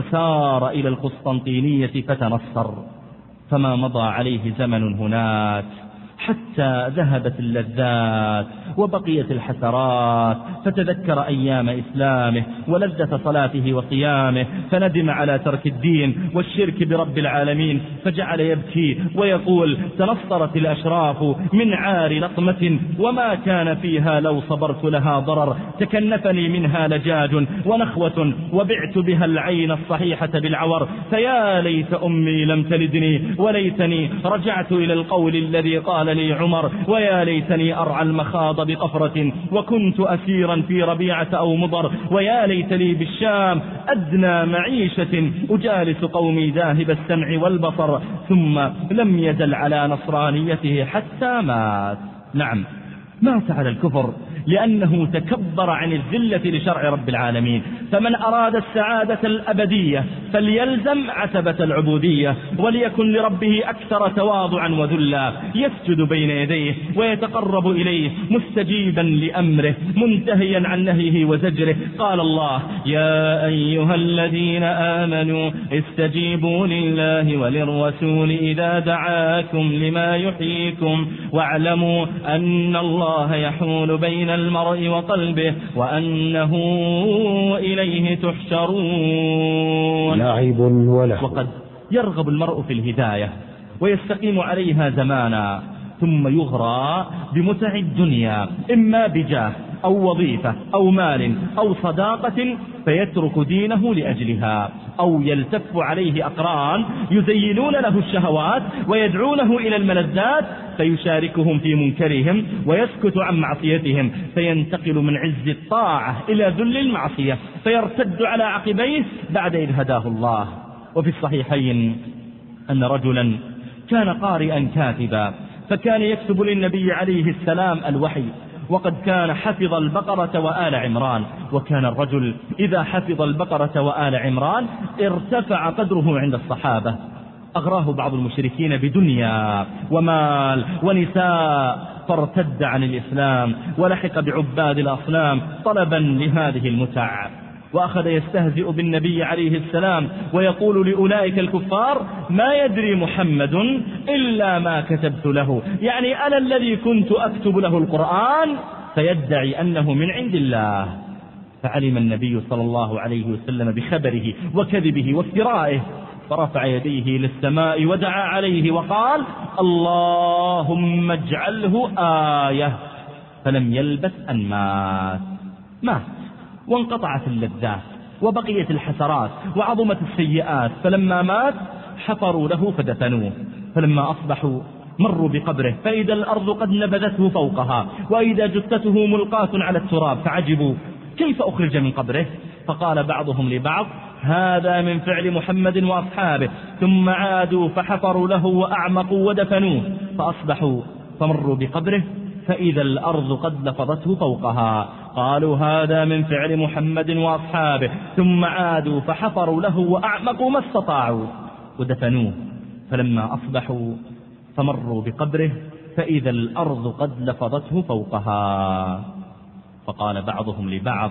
وسار إلى القسطنطينية فتنصر فما مضى عليه زمن هناك حتى ذهبت اللذات وبقيت الحسرات فتذكر أيام إسلامه ولذة صلاته وصيامه فندم على ترك الدين والشرك برب العالمين فجعل يبكي ويقول تنصرت الأشراف من عار لطمة وما كان فيها لو صبرت لها ضرر تكنفني منها لجاج ونخوة وبعت بها العين الصحيحة بالعور فيا ليت أمي لم تلدني وليتني رجعت إلى القول الذي قال لي عمر ويا ليتني أرعى المخاض بقفرة وكنت أسيرا في ربيعة أو مضر ويا ليت لي بالشام أدنى معيشة أجالس قومي ذاهب السمع والبصر. ثم لم يزل على نصرانيته حتى مات. نعم مات على الكفر لأنه تكبر عن الذلة لشرع رب العالمين. فمن أراد السعادة الأبدية فليلزم عتبة العبودية، وليكن لربه أكثر تواضعا وذلا، يسجد بين يديه ويتقرب إليه مستجيبا لأمره منتهيا عن نهيه وزجره. قال الله: يا أيها الذين آمنوا استجيبوا لله وللرسول إذا دعاكم لما يحييكم واعلموا أن الله يحول بين المرء وقلبه وأنه إليه تحشرون. لعب وله. وقد يرغب المرء في الهداية ويستقيم عليها زمانا، ثم يغرى بمتع الدنيا، إما بجاه أو وظيفة أو مال أو صداقة، فيترك دينه لأجلها، أو يلتف عليه أقران يزينون له الشهوات ويدعونه إلى الملذات، فيشاركهم في منكرهم ويسكت عن معصيتهم، فينتقل من عز الطاعة إلى ذل المعصية، فيرتد على عقبيه بعد إذ هداه الله. وفي الصحيحين أن رجلا كان قارئا كاتبا، فكان يكتب للنبي عليه السلام الوحي، وقد كان حفظ البقرة وآل عمران، وكان الرجل إذا حفظ البقرة وآل عمران ارتفع قدره عند الصحابة. أغراه بعض المشركين بدنيا ومال ونساء فارتد عن الإسلام ولحق بعباد الأصنام طلبا لهذه المتع، وأخذ يستهزئ بالنبي عليه السلام ويقول لأولئك الكفار: ما يدري محمد إلا ما كتبت له، يعني أنا الذي كنت أكتب له القرآن، فيدعي أنه من عند الله. فعلم النبي صلى الله عليه وسلم بخبره وكذبه وافترائه، فرفع يديه للسماء ودعا عليه وقال: اللهم اجعله آية. فلم يلبث أن مات مات وانقطعت اللذات وبقيت الحسرات وعظمت السيئات، فلما مات حفروا له فدفنوه، فلما أصبحوا مروا بقبره فإذا الأرض قد نبذته فوقها، وإذا جثته ملقاة على التراب، فعجبوا كيف أخرج من قبره؟ فقال بعضهم لبعض: هذا من فعل محمد وأصحابه. ثم عادوا فحفروا له وأعمقوا ودفنوه، فأصبحوا فمروا بقبره فإذا الأرض قد لفظته فوقها. قالوا: هذا من فعل محمد وأصحابه. ثم عادوا فحفروا له وأعمقوا ما استطاعوا ودفنوه، فلما أصبحوا فمروا بقبره فإذا الأرض قد لفظته فوقها. فقال بعضهم لبعض: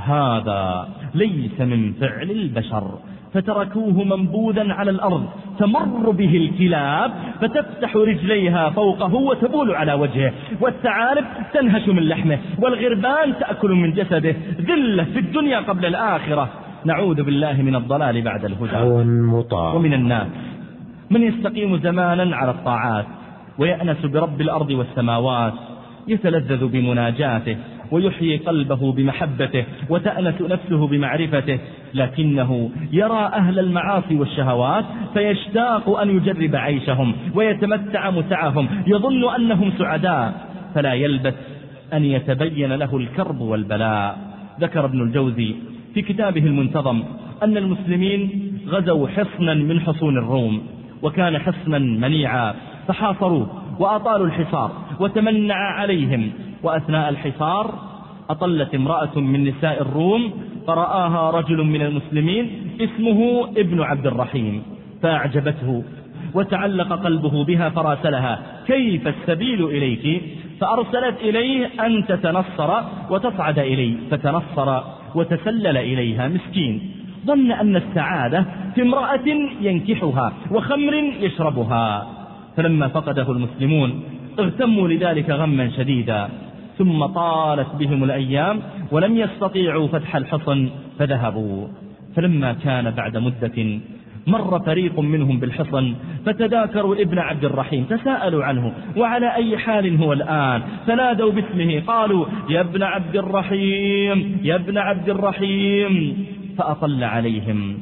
هذا ليس من فعل البشر. فتركوه منبوذا على الأرض تمر به الكلاب فتفتح رجليها فوقه وتبول على وجهه، والثعالب تنهش من لحمه، والغربان تأكل من جسده، ذلة في الدنيا قبل الآخرة. نعوذ بالله من الضلال بعد الهدى. ومن الناس من يستقيم زمانا على الطاعات ويأنس برب الأرض والسماوات، يتلذذ بمناجاته ويحيي قلبه بمحبته وتأنس نفسه بمعرفته، لكنه يرى أهل المعاصي والشهوات فيشتاق أن يجرب عيشهم ويتمتع متعهم، يظن أنهم سعداء، فلا يلبث أن يتبين له الكرب والبلاء. ذكر ابن الجوزي في كتابه المنتظم أن المسلمين غزوا حصنا من حصون الروم، وكان حصنا منيعا، فحاصروه وأطالوا الحصار وتمنع عليهم، وأثناء الحصار أطلت امرأة من نساء الروم فرآها رجل من المسلمين اسمه ابن عبد الرحيم، فأعجبته وتعلق قلبه بها، فراسلها: كيف السبيل إليك؟ فأرسلت إليه أن تتنصر وتصعد إليه، فتنصر وتسلل إليها. مسكين ظن أن السعادة في امرأة ينكحها وخمر يشربها، فلما فقده المسلمون اغتموا لذلك غما شديدا، ثم طالت بهم الأيام ولم يستطيعوا فتح الحصن فذهبوا. فلما كان بعد مدة مر فريق منهم بالحصن فتذاكروا ابن عبد الرحيم، تساءلوا عنه وعلى أي حال هو الآن، فنادوا باسمه، قالوا: يا ابن عبد الرحيم، يا ابن عبد الرحيم. فأطل عليهم،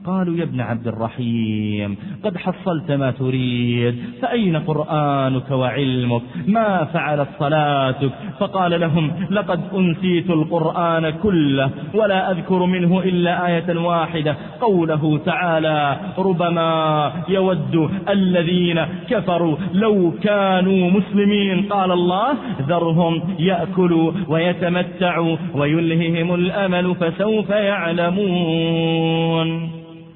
قالوا: يا ابن عبد الرحيم، قد حصلت ما تريد، فأين قرآنك وعلمك؟ ما فعلت صلاتك؟ فقال لهم: لقد أنسيت القرآن كله ولا أذكر منه إلا آية واحدة، قوله تعالى: ربما يود الذين كفروا لو كانوا مسلمين. قال الله: ذرهم يأكلوا ويتمتعوا ويلههم الأمل فسوف يعلمون.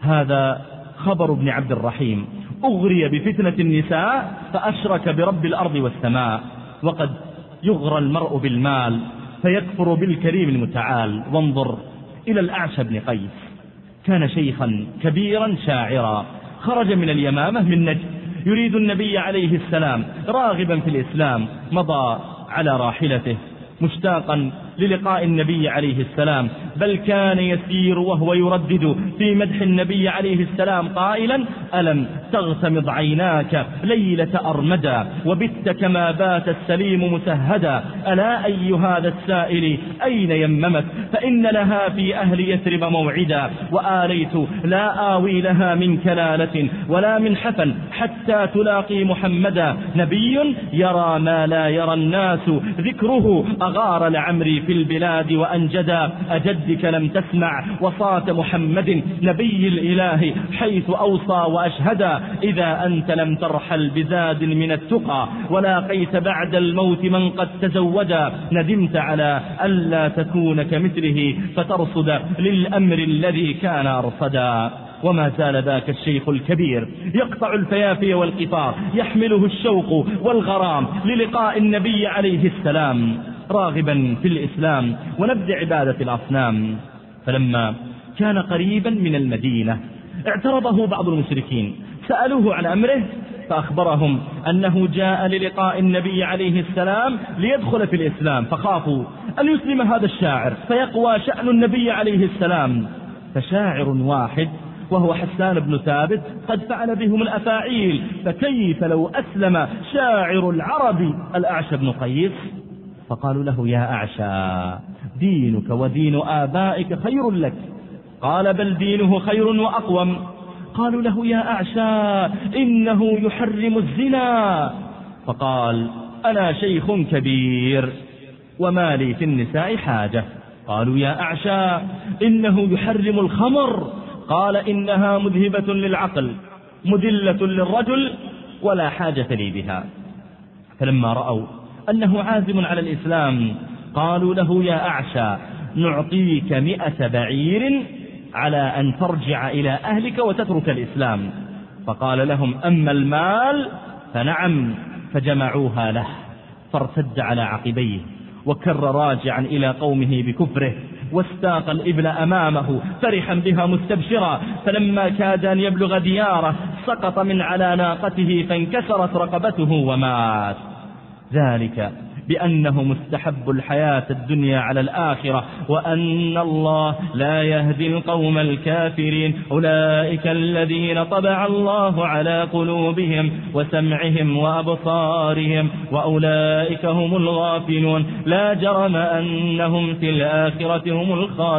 هذا خبر ابن عبد الرحيم، أغري بفتنة النساء فأشرك برب الأرض والسماء. وقد يغرى المرء بالمال فيكفر بالكريم المتعال. وانظر إلى الأعشى بن قيس، كان شيخا كبيرا شاعرا، خرج من اليمامة من نجد يريد النبي عليه السلام راغبا في الإسلام، مضى على راحلته مشتاقا للقاء النبي عليه السلام، بل كان يسير وهو يردد في مدح النبي عليه السلام قائلا: ألم تغتمض عيناك ليلة أرمدا وبت كما بات السليم مسهدا، ألا أي هذا السائل أين يممت؟ فإن لها في أهل يثرب موعدا، وآليت لا آوي لها من كلالة ولا من حفن حتى تلاقي محمدا، نبي يرى ما لا يرى الناس، ذكره أغار لعمري في البلاد وأنجدا، أجدك لم تسمع وصاة محمد نبي الإله حيث أوصى وأشهدا، إذا أنت لم ترحل بزاد من التقى ولاقيت بعد الموت من قد تزودا، ندمت على ألا تكون كمثله فترصد للأمر الذي كان أرصدا. وما زال ذاك الشيخ الكبير يقطع الفيافي والقطار، يحمله الشوق والغرام للقاء النبي عليه السلام، راغبا في الإسلام ونبذ عبادة الأصنام. فلما كان قريبا من المدينة اعترضه بعض المشركين، سألوه عن أمره فأخبرهم أنه جاء للقاء النبي عليه السلام ليدخل في الإسلام، فخافوا أن يسلم هذا الشاعر فيقوى شأن النبي عليه السلام. فشاعر واحد وهو حسان بن ثابت قد فعل بهم الأفاعيل، فكيف لو أسلم شاعر العرب الأعشى بن قيس؟ فقالوا له: يا أعشى، دينك ودين آبائك خير لك. قال: بل دينه خير وأقوم. قالوا له: يا أعشى، إنه يحرم الزنا. فقال: أنا شيخ كبير وما لي في النساء حاجة. قالوا: يا أعشى، إنه يحرم الخمر. قال: إنها مذهبة للعقل مذلة للرجل ولا حاجة لي بها. فلما رأوا أنه عازم على الإسلام قالوا له: يا أعشى، نعطيك مئة بعير على أن ترجع إلى أهلك وتترك الإسلام. فقال لهم: أما المال فنعم. فجمعوها له، فارتد على عقبيه وكر راجعا إلى قومه بكفره، واستاق الإبل أمامه فرحا بها مستبشرا، فلما كاد أن يبلغ دياره سقط من على ناقته فانكسرت رقبته ومات. ذلك بأنه مستحب الحياة الدنيا على الآخرة، وأن الله لا يهدي القوم الكافرين. أولئك الذين طبع الله على قلوبهم وسمعهم وأبصارهم وأولئك هم الغافلون، لا جرم أنهم في الآخرة هم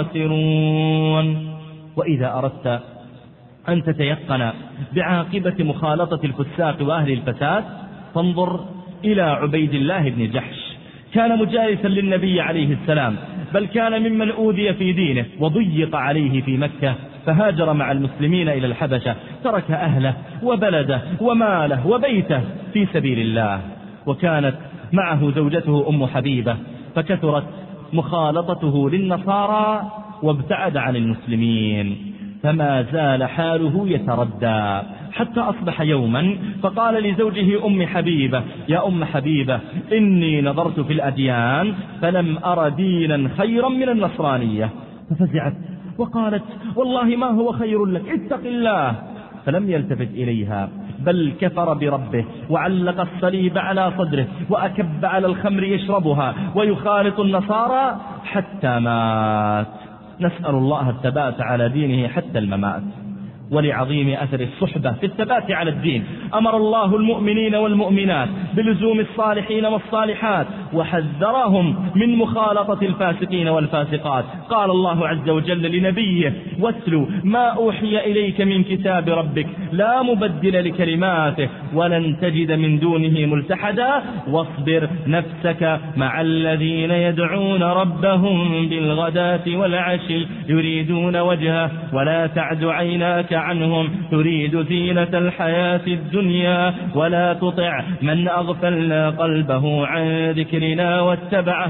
الخاسرون. وإذا أردت أن تتيقن بعاقبة مخالطة الفساق وأهل الفساد فانظر إلى عبيد الله بن جحش، كان مجالسا للنبي عليه السلام، بل كان ممن أوذي في دينه وضيق عليه في مكة، فهاجر مع المسلمين إلى الحبشة، ترك أهله وبلده وماله وبيته في سبيل الله. وكانت معه زوجته أم حبيبة، فكثرت مخالطته للنصارى وابتعد عن المسلمين، فما زال حاله يتردى حتى أصبح يوما فقال لزوجه أم حبيبة: يا أم حبيبة، إني نظرت في الأديان فلم أر دينا خيرا من النصرانية. ففزعت وقالت: والله ما هو خير لك، اتق الله. فلم يلتفت إليها، بل كفر بربه وعلق الصليب على صدره وأكب على الخمر يشربها ويخالط النصارى حتى مات. نسأل الله الثبات على دينه حتى الممات. ولعظيم أثر الصحبة في الثبات على الدين أمر الله المؤمنين والمؤمنات بلزوم الصالحين والصالحات، وحذرهم من مخالطة الفاسقين والفاسقات. قال الله عز وجل لنبيه: واتل ما أوحي إليك من كتاب ربك لا مبدل لكلماته ولن تجد من دونه ملتحدا واصبر نفسك مع الذين يدعون ربهم بالغداة والعشي يريدون وجهه ولا تعد عيناك عنهم تريد زينة الحياة الدنيا ولا تطع من أغفلنا قلبه عن ذكرنا واتبع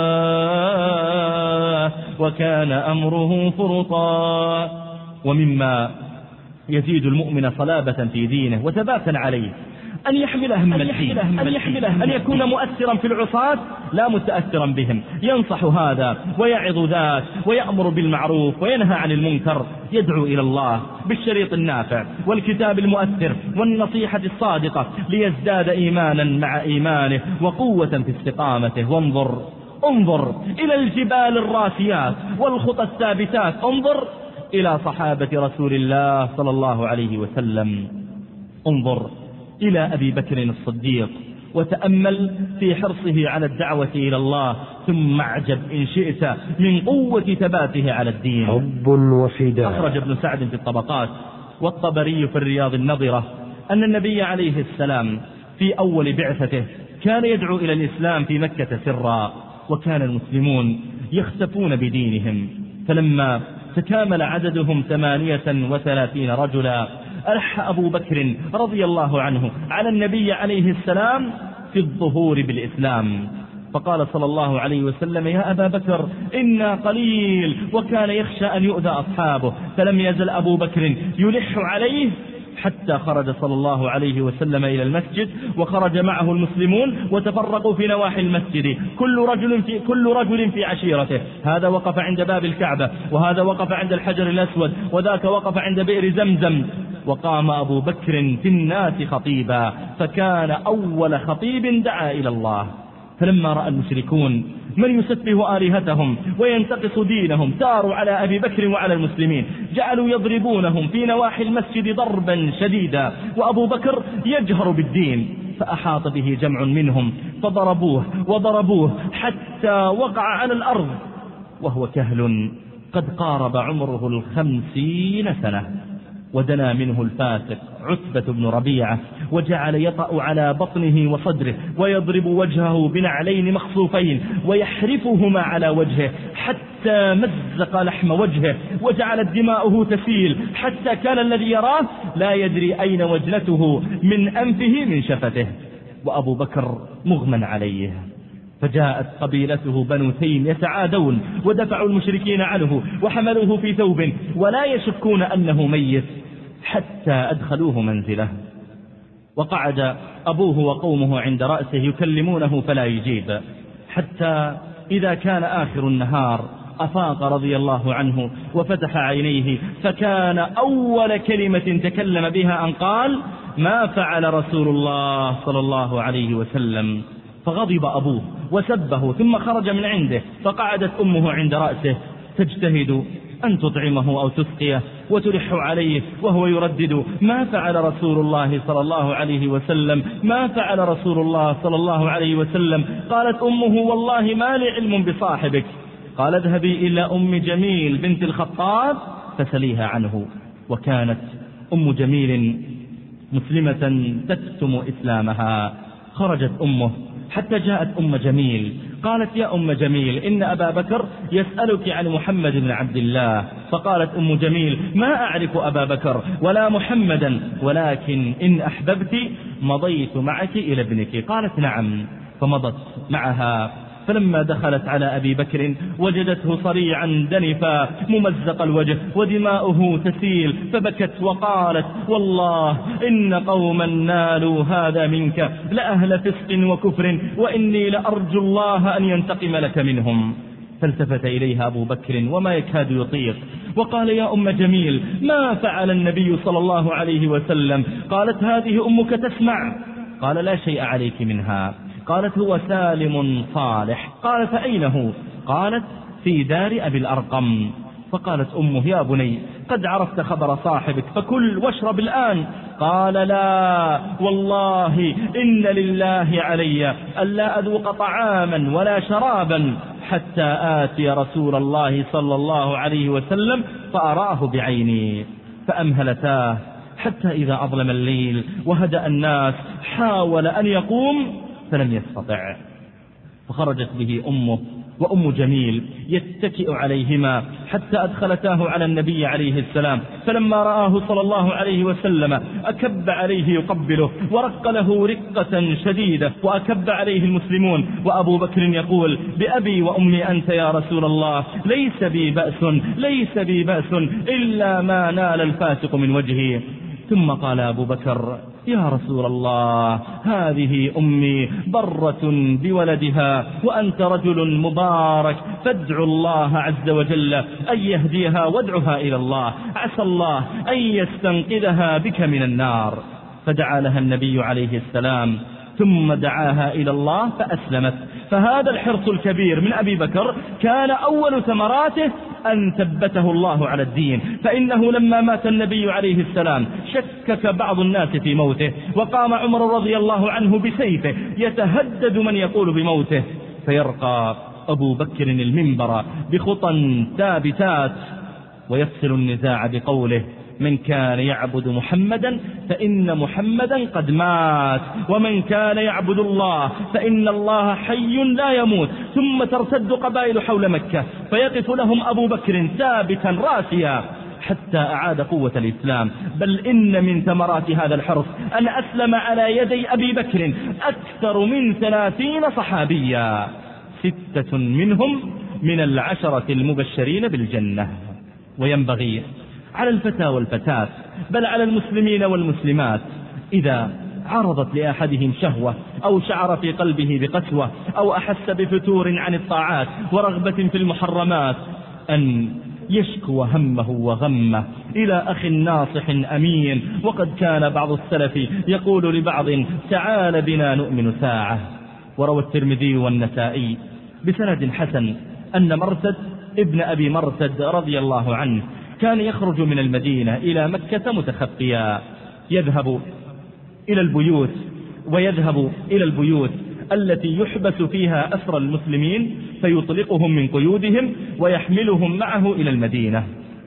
هواه وكان أمره فرطا. ومما يزيد المؤمن صلابة في دينه وثباتا عليه أن يحمل هم الدين، أن, يحمل أن يكون مؤثرا في العصاة لا متأثرا بهم، ينصح هذا ويعظ ذاك ويأمر بالمعروف وينهى عن المنكر، يدعو إلى الله بالشريط النافع والكتاب المؤثر والنصيحة الصادقة ليزداد إيمانا مع إيمانه وقوة في استقامته. وانظر انظر إلى الجبال الراسيات والخطى الثابتات، انظر إلى صحابة رسول الله صلى الله عليه وسلم، انظر إلى أبي بكر الصديق وتأمل في حرصه على الدعوة إلى الله، ثم اعجب إن شئت من قوة ثباته على الدين. حب وفداء. أخرج ابن سعد في الطبقات والطبري في الرياض النظرة أن النبي عليه السلام في أول بعثته كان يدعو إلى الإسلام في مكة سرا، وكان المسلمون يختفون بدينهم، فلما تكامل عددهم ثمانية وثلاثين رجلا ألح أبو بكر رضي الله عنه على النبي عليه السلام في الظهور بالإسلام، فقال صلى الله عليه وسلم: يا أبا بكر إنا قليل، وكان يخشى أن يؤذى أصحابه، فلم يزل أبو بكر يلح عليه حتى خرج صلى الله عليه وسلم إلى المسجد، وخرج معه المسلمون وتفرقوا في نواحي المسجد، كل رجل في كل رجل في عشيرته، هذا وقف عند باب الكعبة، وهذا وقف عند الحجر الأسود، وذاك وقف عند بئر زمزم. وقام أبو بكر في الناس خطيبا، فكان أول خطيب دعا إلى الله. فلما رأى المشركون من يسفه آلهتهم وينتقص دينهم ساروا على أبي بكر وعلى المسلمين، جعلوا يضربونهم في نواحي المسجد ضربا شديدا، وأبو بكر يجهر بالدين، فأحاط به جمع منهم فضربوه وضربوه حتى وقع على الأرض وهو كهل قد قارب عمره الخمسين سنة. ودنا منه الفاسق عتبة بن ربيعة وجعل يطأ على بطنه وصدره ويضرب وجهه بنعلين مخصوفين ويحرفهما على وجهه حتى مزق لحم وجهه، وجعلت دماؤه تسيل حتى كان الذي يراه لا يدري أين وجنته من أنفه من شفته، وأبو بكر مغمى عليه. فجاءت قبيلته بنو تيم يتعادون ودفعوا المشركين عنه وحملوه في ثوب ولا يشكون أنه ميت حتى أدخلوه منزله، وقعد أبوه وقومه عند رأسه يكلمونه فلا يجيب، حتى إذا كان آخر النهار أفاق رضي الله عنه وفتح عينيه، فكان أول كلمة تكلم بها أن قال: ما فعل رسول الله صلى الله عليه وسلم. فغضب أبوه وسبه ثم خرج من عنده، فقعدت أمه عند رأسه تجتهد أن تطعمه أو تسقيه وتلح عليه وهو يردد: ما فعل رسول الله صلى الله عليه وسلم، ما فعل رسول الله صلى الله عليه وسلم. قالت أمه: والله ما لي علم بصاحبك. قال: اذهبي إلى أم جميل بنت الخطاب فسليها عنه. وكانت أم جميل مسلمة تكتم إسلامها. خرجت أمه حتى جاءت أم جميل، قالت: يا أم جميل إن أبا بكر يسألك عن محمد بن عبد الله. فقالت أم جميل: ما أعرف أبا بكر ولا محمدا، ولكن إن أحببت مضيت معك إلى ابنك. قالت: نعم. فمضت معها، فلما دخلت على أبي بكر وجدته صريعا دنفا ممزق الوجه ودماؤه تسيل، فبكت وقالت: والله إن قوما نالوا هذا منك لأهل فسق وكفر، وإني لأرجو الله أن ينتقم لك منهم. فالتفت إليها أبو بكر وما يكاد يطيق وقال: يا أم جميل ما فعل النبي صلى الله عليه وسلم؟ قالت: هذه أمك تسمع. قال: لا شيء عليك منها. قالت: هو سالم صالح. قال: فأين هو؟ قالت: في دار أبي الأرقم. فقالت أمه: يا بني قد عرفت خبر صاحبك فكل واشرب الآن. قال لا والله إن لله علي ألا أذوق طعاما ولا شرابا حتى آتي رسول الله صلى الله عليه وسلم فأراه بعيني. فأمهلتاه حتى إذا أظلم الليل وهدأ الناس حاول أن يقوم فلم يستطع، فخرجت به أمه وأم جميل يتكئ عليهما حتى أدخلتاه على النبي عليه السلام، فلما رآه صلى الله عليه وسلم أكب عليه يقبله ورق له رقة شديدة، وأكب عليه المسلمون، وأبو بكر يقول بأبي وأمي أنت يا رسول الله ليس بي بأس ليس بي بأس إلا ما نال الفاسق من وجهي. ثم قال أبو بكر يا رسول الله هذه أمي برة بولدها وأنت رجل مبارك، فادع الله عز وجل أن يهديها وادعها إلى الله، عسى الله أن يستنقذها بك من النار. فدعا لها النبي عليه السلام ثم دعاها إلى الله فأسلمت. فهذا الحرص الكبير من أبي بكر كان أول ثمراته أن ثبته الله على الدين، فإنه لما مات النبي عليه السلام شكك بعض الناس في موته، وقام عمر رضي الله عنه بسيفه يتهدد من يقول بموته، فيرقى أبو بكر المنبر بخطى ثابتات ويفصل النزاع بقوله من كان يعبد محمدا فإن محمدا قد مات، ومن كان يعبد الله فإن الله حي لا يموت. ثم ترتد قبائل حول مكة فيقف لهم أبو بكر ثابتا راسيا حتى أعاد قوة الإسلام. بل إن من ثمرات هذا الحرص أن أسلم على يدي أبي بكر أكثر من ثلاثين صحابيا، ستة منهم من العشرة المبشرين بالجنة. وينبغي على الفتى والفتاة بل على المسلمين والمسلمات إذا عرضت لأحدهم شهوة أو شعر في قلبه بقسوة أو أحس بفتور عن الطاعات ورغبة في المحرمات أن يشكو همه وغمه إلى أخ ناصح أمين. وقد كان بعض السلف يقول لبعض تعال بنا نؤمن ساعة. وروى الترمذي والنسائي بسند حسن أن مرثد ابن أبي مرثد رضي الله عنه كان يخرج من المدينة إلى مكة متخفيا، يذهب إلى البيوت ويذهب إلى البيوت التي يحبس فيها أسر المسلمين فيطلقهم من قيودهم ويحملهم معه إلى المدينة.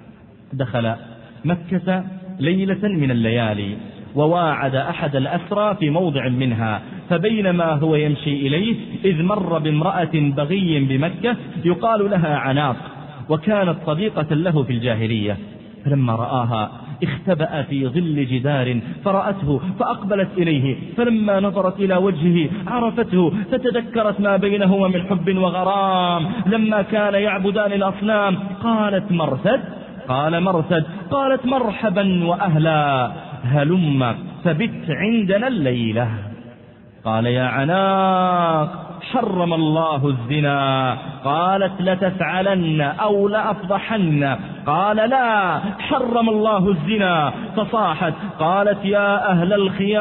دخل مكة ليلة من الليالي وواعد أحد الأسرى في موضع منها، فبينما هو يمشي إليه إذ مر بامرأة بغي بمكة يقال لها عناق، وكانت صديقة له في الجاهلية. فلما رآها اختبأ في ظل جدار فرأته فأقبلت إليه، فلما نظرت إلى وجهه عرفته فتذكرت ما بينهما من حب وغرام لما كان يعبدان الأصنام. قالت مرثد قال مرثد قالت مرحبا وأهلا هلم فبت عندنا الليلة. قال يا عناق حرم الله الزنا. قالت لتفعلن أو لأفضحن. قال لا حرم الله الزنا. فصاحت قالت يا أهل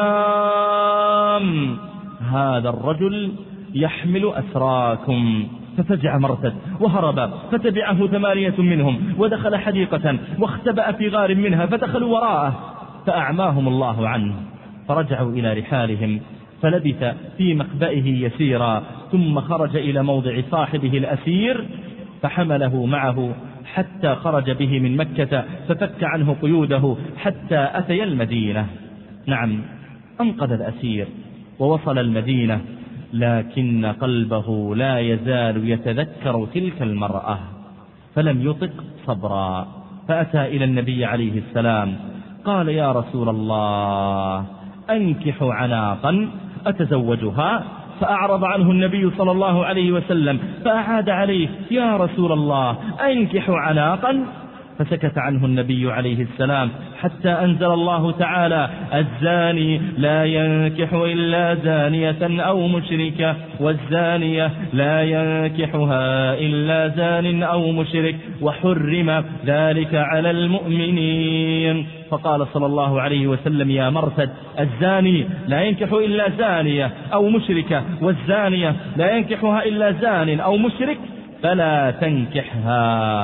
الخيام هذا الرجل يحمل أسراكم. ففزع مرثد وهرب، فتبعه ثمانية منهم ودخل حديقة واختبأ في غار منها فدخلوا وراءه فأعماهم الله عنه، فرجعوا إلى رحالهم فلبث في مخبئه يسيرا، ثم خرج إلى موضع صاحبه الأسير فحمله معه حتى خرج به من مكة ففك عنه قيوده حتى أتي المدينة. نعم أنقذ الأسير ووصل المدينة، لكن قلبه لا يزال يتذكر تلك المرأة فلم يطق صبرا، فأتى إلى النبي عليه السلام قال يا رسول الله أنكح عناقا أتزوجها؟ فأعرض عنه النبي صلى الله عليه وسلم فأعاد عليه يا رسول الله أنكح عناقا؟ فسكت عنه النبي عليه السلام حتى أنزل الله تعالى الزاني لا ينكح إلا زانية أو مشركة والزانية لا ينكحها إلا زان أو مشرك وحرم ذلك على المؤمنين. فقال صلى الله عليه وسلم يا مرثد الزاني لا ينكح إلا زانية أو مشركة والزانية لا ينكحها إلا زان أو مشرك فلا تنكحها.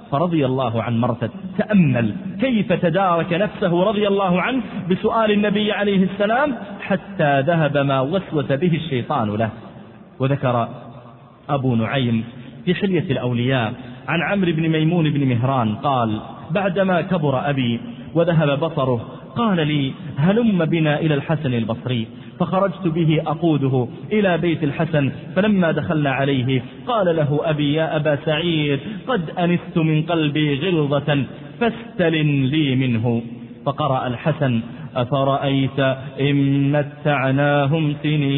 فرضي الله عن مرثد. تأمل كيف تدارك نفسه رضي الله عنه بسؤال النبي عليه السلام حتى ذهب ما وسوس به الشيطان له. وذكر أبو نعيم في حلية الأولياء عن عمرو بن ميمون بن مهران قال: بعدما كبر أبي وذهب بصره قال لي: هلم بنا إلى الحسن البصري، فخرجت به أقوده إلى بيت الحسن. فلما دخلنا عليه قال له أبي: يا أبا سعيد، قد أنست من قلبي غلظة فاستلن لي منه. فقرأ الحسن: أفرأيت إن متعناهم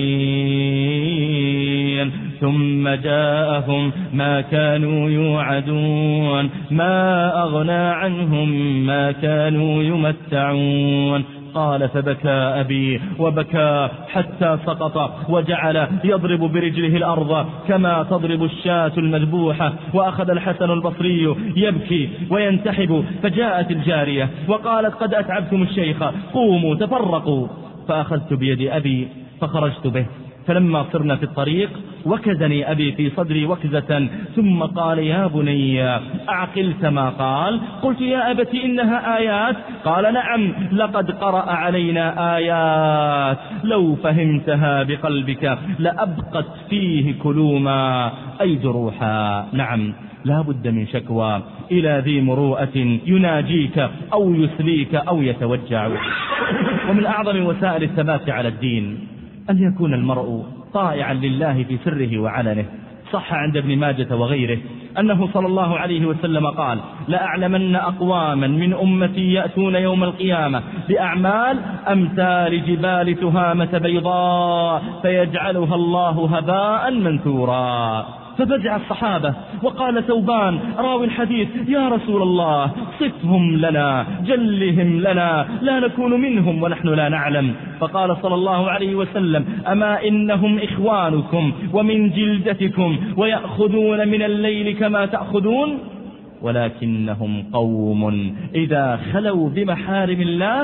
سنين ثم جاءهم ما كانوا يوعدون ما أغنى عنهم ما كانوا يمتعون. قال: فبكى أبي وبكى حتى سقط وجعل يضرب برجله الأرض كما تضرب الشاة المذبوحة. وأخذ الحسن البصري يبكي وينتحب، فجاءت الجارية وقالت: قد أتعبتم الشيخ، قوموا تفرقوا. فأخذت بيد أبي فخرجت به، فلما صرنا في الطريق وكزني أبي في صدري وكزة، ثم قال: يا بني، أعقلت ما قال؟ قلت: يا أبت إنها آيات. قال: نعم، لقد قرأ علينا آيات لو فهمتها بقلبك لأبقت فيه كلوما، أي جروحا. نعم، لا بد من شكوى إلى ذي مروءة يناجيك أو يسليك أو يتوجع. ومن أعظم وسائل الثبات على الدين أن يكون المرء طائعا لله في سره وعلنه. صح عند ابن ماجة وغيره أنه صلى الله عليه وسلم قال: لأعلمن أقواما من أمتي يأتون يوم القيامة بأعمال أمثال جبال تهامة بيضاء فيجعلها الله هباء منثورا. ففزع الصحابة وقال ثوبان راوي الحديث: يا رسول الله، صفهم لنا، جلهم لنا، لا نكون منهم ونحن لا نعلم. فقال صلى الله عليه وسلم: أما إنهم إخوانكم ومن جلدتكم ويأخذون من الليل كما تأخذون، ولكنهم قوم إذا خلوا بمحارم الله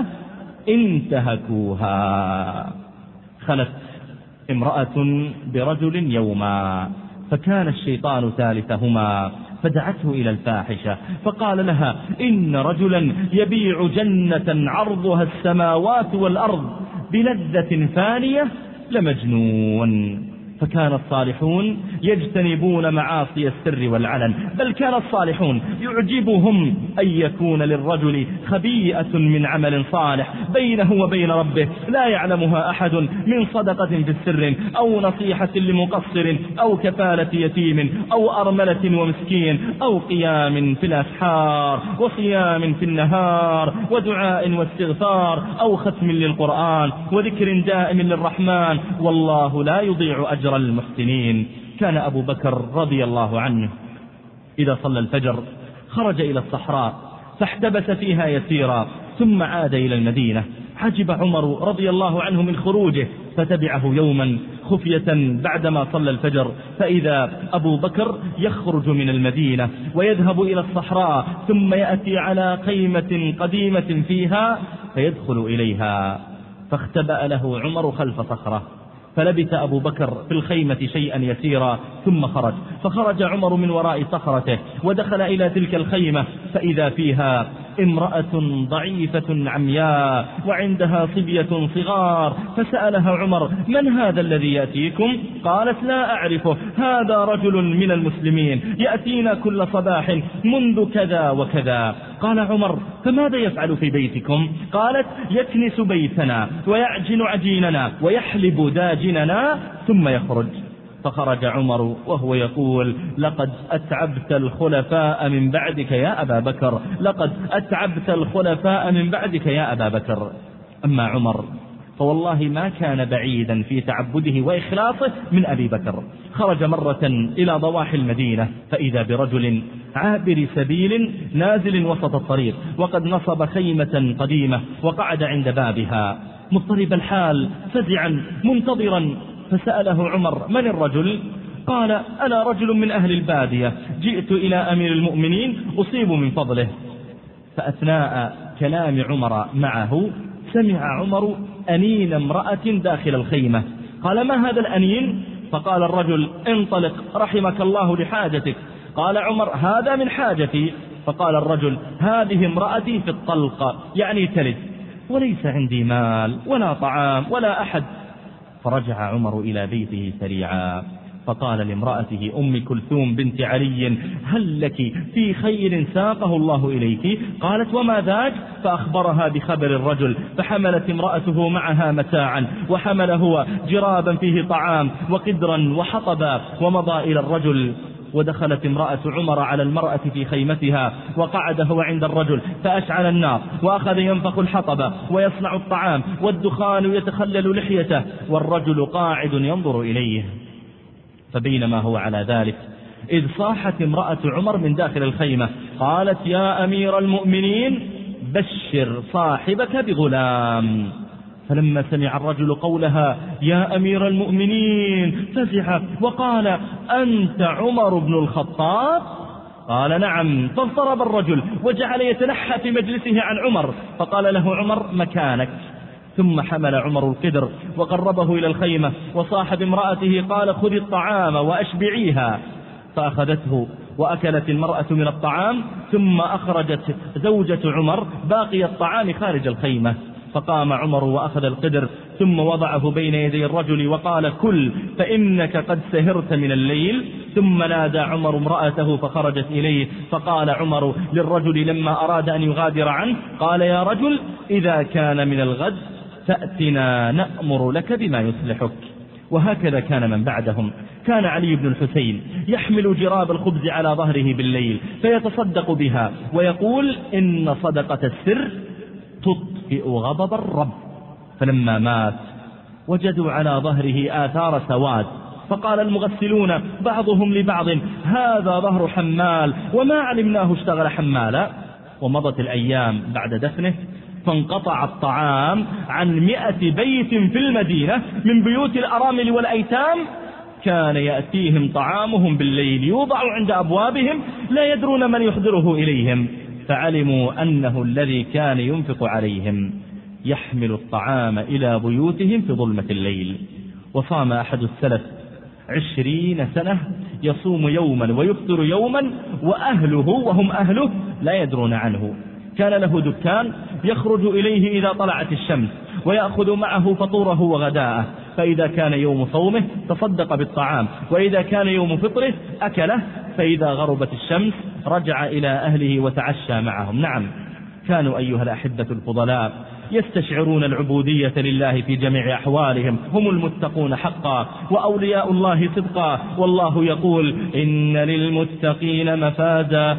انتهكوها. خلت امرأة برجل يوما، فكان الشيطان ثالثهما، فدعته إلى الفاحشة فقال لها: إن رجلا يبيع جنة عرضها السماوات والأرض بلذة فانية لمجنون. فكان الصالحون يجتنبون معاصي السر والعلن، بل كان الصالحون يعجبهم أن يكون للرجل خبيئة من عمل صالح بينه وبين ربه لا يعلمها أحد، من صدقة في السر أو نصيحة لمقصر أو كفالة يتيم أو أرملة ومسكين أو قيام في الأسحار وصيام في النهار ودعاء واستغفار أو ختم للقرآن وذكر دائم للرحمن، والله لا يضيع أجر المحسنين. كان أبو بكر رضي الله عنه إذا صلى الفجر خرج إلى الصحراء فاحتبس فيها يسيرا ثم عاد إلى المدينة. عجب عمر رضي الله عنه من خروجه، فتبعه يوما خفية بعدما صلى الفجر، فإذا أبو بكر يخرج من المدينة ويذهب إلى الصحراء ثم يأتي على خيمة قديمة فيها فيدخل إليها، فاختبأ له عمر خلف صخرة، فلبث أبو بكر في الخيمة شيئا يسيرا ثم خرج، فخرج عمر من وراء صخرته ودخل إلى تلك الخيمة فإذا فيها امرأة ضعيفة عمياء وعندها صبية صغار، فسألها عمر: من هذا الذي يأتيكم؟ قالت: لا أعرفه، هذا رجل من المسلمين يأتينا كل صباح منذ كذا وكذا. قال عمر: فماذا يفعل في بيتكم؟ قالت: يكنس بيتنا ويعجن عجيننا ويحلب داجننا ثم يخرج. فخرج عمر وهو يقول: لقد أتعبت الخلفاء من بعدك يا أبا بكر، لقد أتعبت الخلفاء من بعدك يا أبا بكر. أما عمر فوالله ما كان بعيدا في تعبده وإخلاصه من أبي بكر. خرج مرة إلى ضواحي المدينة فإذا برجل عابر سبيل نازل وسط الطريق وقد نصب خيمة قديمة وقعد عند بابها مضطرب الحال فزعا منتظرا، فسأله عمر: من الرجل؟ قال: أنا رجل من أهل البادية، جئت إلى أمير المؤمنين أصيب من فضله. فأثناء كلام عمر معه سمع عمر أنين امرأة داخل الخيمة. قال: ما هذا الأنين؟ فقال الرجل: انطلق رحمك الله لحاجتك. قال عمر: هذا من حاجتي. فقال الرجل: هذه امرأتي في الطلق، يعني تلد، وليس عندي مال ولا طعام ولا أحد. فرجع عمر إلى بيته سريعا، فقال لامرأته أم كلثوم بنت علي: هل لك في خير ساقه الله إليك؟ قالت: وما ذاك؟ فأخبرها بخبر الرجل، فحملت امرأته معها متاعا، وحمل هو جرابا فيه طعام وقدرا وحطبا، ومضى إلى الرجل. ودخلت امرأة عمر على المرأة في خيمتها، وقعد هو عند الرجل فأشعل النار، وأخذ ينفخ الحطب ويصنع الطعام، والدخان يتخلل لحيته، والرجل قاعد ينظر إليه. فبينما هو على ذلك إذ صاحت امرأة عمر من داخل الخيمة، قالت: يا أمير المؤمنين، بشر صاحبك بغلام. فلما سمع الرجل قولها يا أمير المؤمنين فزع وقال: أنت عمر بن الخطاب؟ قال: نعم. فاضطرب الرجل وجعل يتنحى في مجلسه عن عمر، فقال له عمر: مكانك. ثم حمل عمر القدر وقربه إلى الخيمة، وصاحب امرأته قال: خذ الطعام وأشبعيها. فأخذته وأكلت المرأة من الطعام، ثم أخرجت زوجة عمر باقي الطعام خارج الخيمة. فقام عمر وأخذ القدر ثم وضعه بين يدي الرجل وقال: كل فإنك قد سهرت من الليل. ثم نادى عمر امرأته فخرجت إليه، فقال عمر للرجل لما أراد أن يغادر عنه، قال: يا رجل، إذا كان من الغد فأتنا نأمر لك بما يصلحك. وهكذا كان من بعدهم. كان علي بن الحسين يحمل جراب الخبز على ظهره بالليل فيتصدق بها، ويقول: إن صدقة السر تطفئ غضب الرب. فلما مات وجدوا على ظهره آثار سواد، فقال المغسلون بعضهم لبعض: هذا ظهر حمال، وما علمناه اشتغل حمالا. ومضت الأيام بعد دفنه، فانقطع الطعام عن مئة بيت في المدينة من بيوت الأرامل والأيتام. كان يأتيهم طعامهم بالليل يوضع عند أبوابهم، لا يدرون من يحضره إليهم، فعلموا أنه الذي كان ينفق عليهم يحمل الطعام إلى بيوتهم في ظلمة الليل. وصام أحد السلف عشرين سنة يصوم يوما ويفطر يوما، وأهله وهم أهله لا يدرون عنه. كان له دكان يخرج إليه إذا طلعت الشمس، ويأخذ معه فطوره وغداءه، فإذا كان يوم صومه تصدق بالطعام، وإذا كان يوم فطره أكله، فإذا غربت الشمس رجع إلى أهله وتعشى معهم. نعم، كانوا أيها الأحبة الفضلاء يستشعرون العبودية لله في جميع أحوالهم، هم المتقون حقا وأولياء الله صدقا. والله يقول: إن للمتقين مفازا،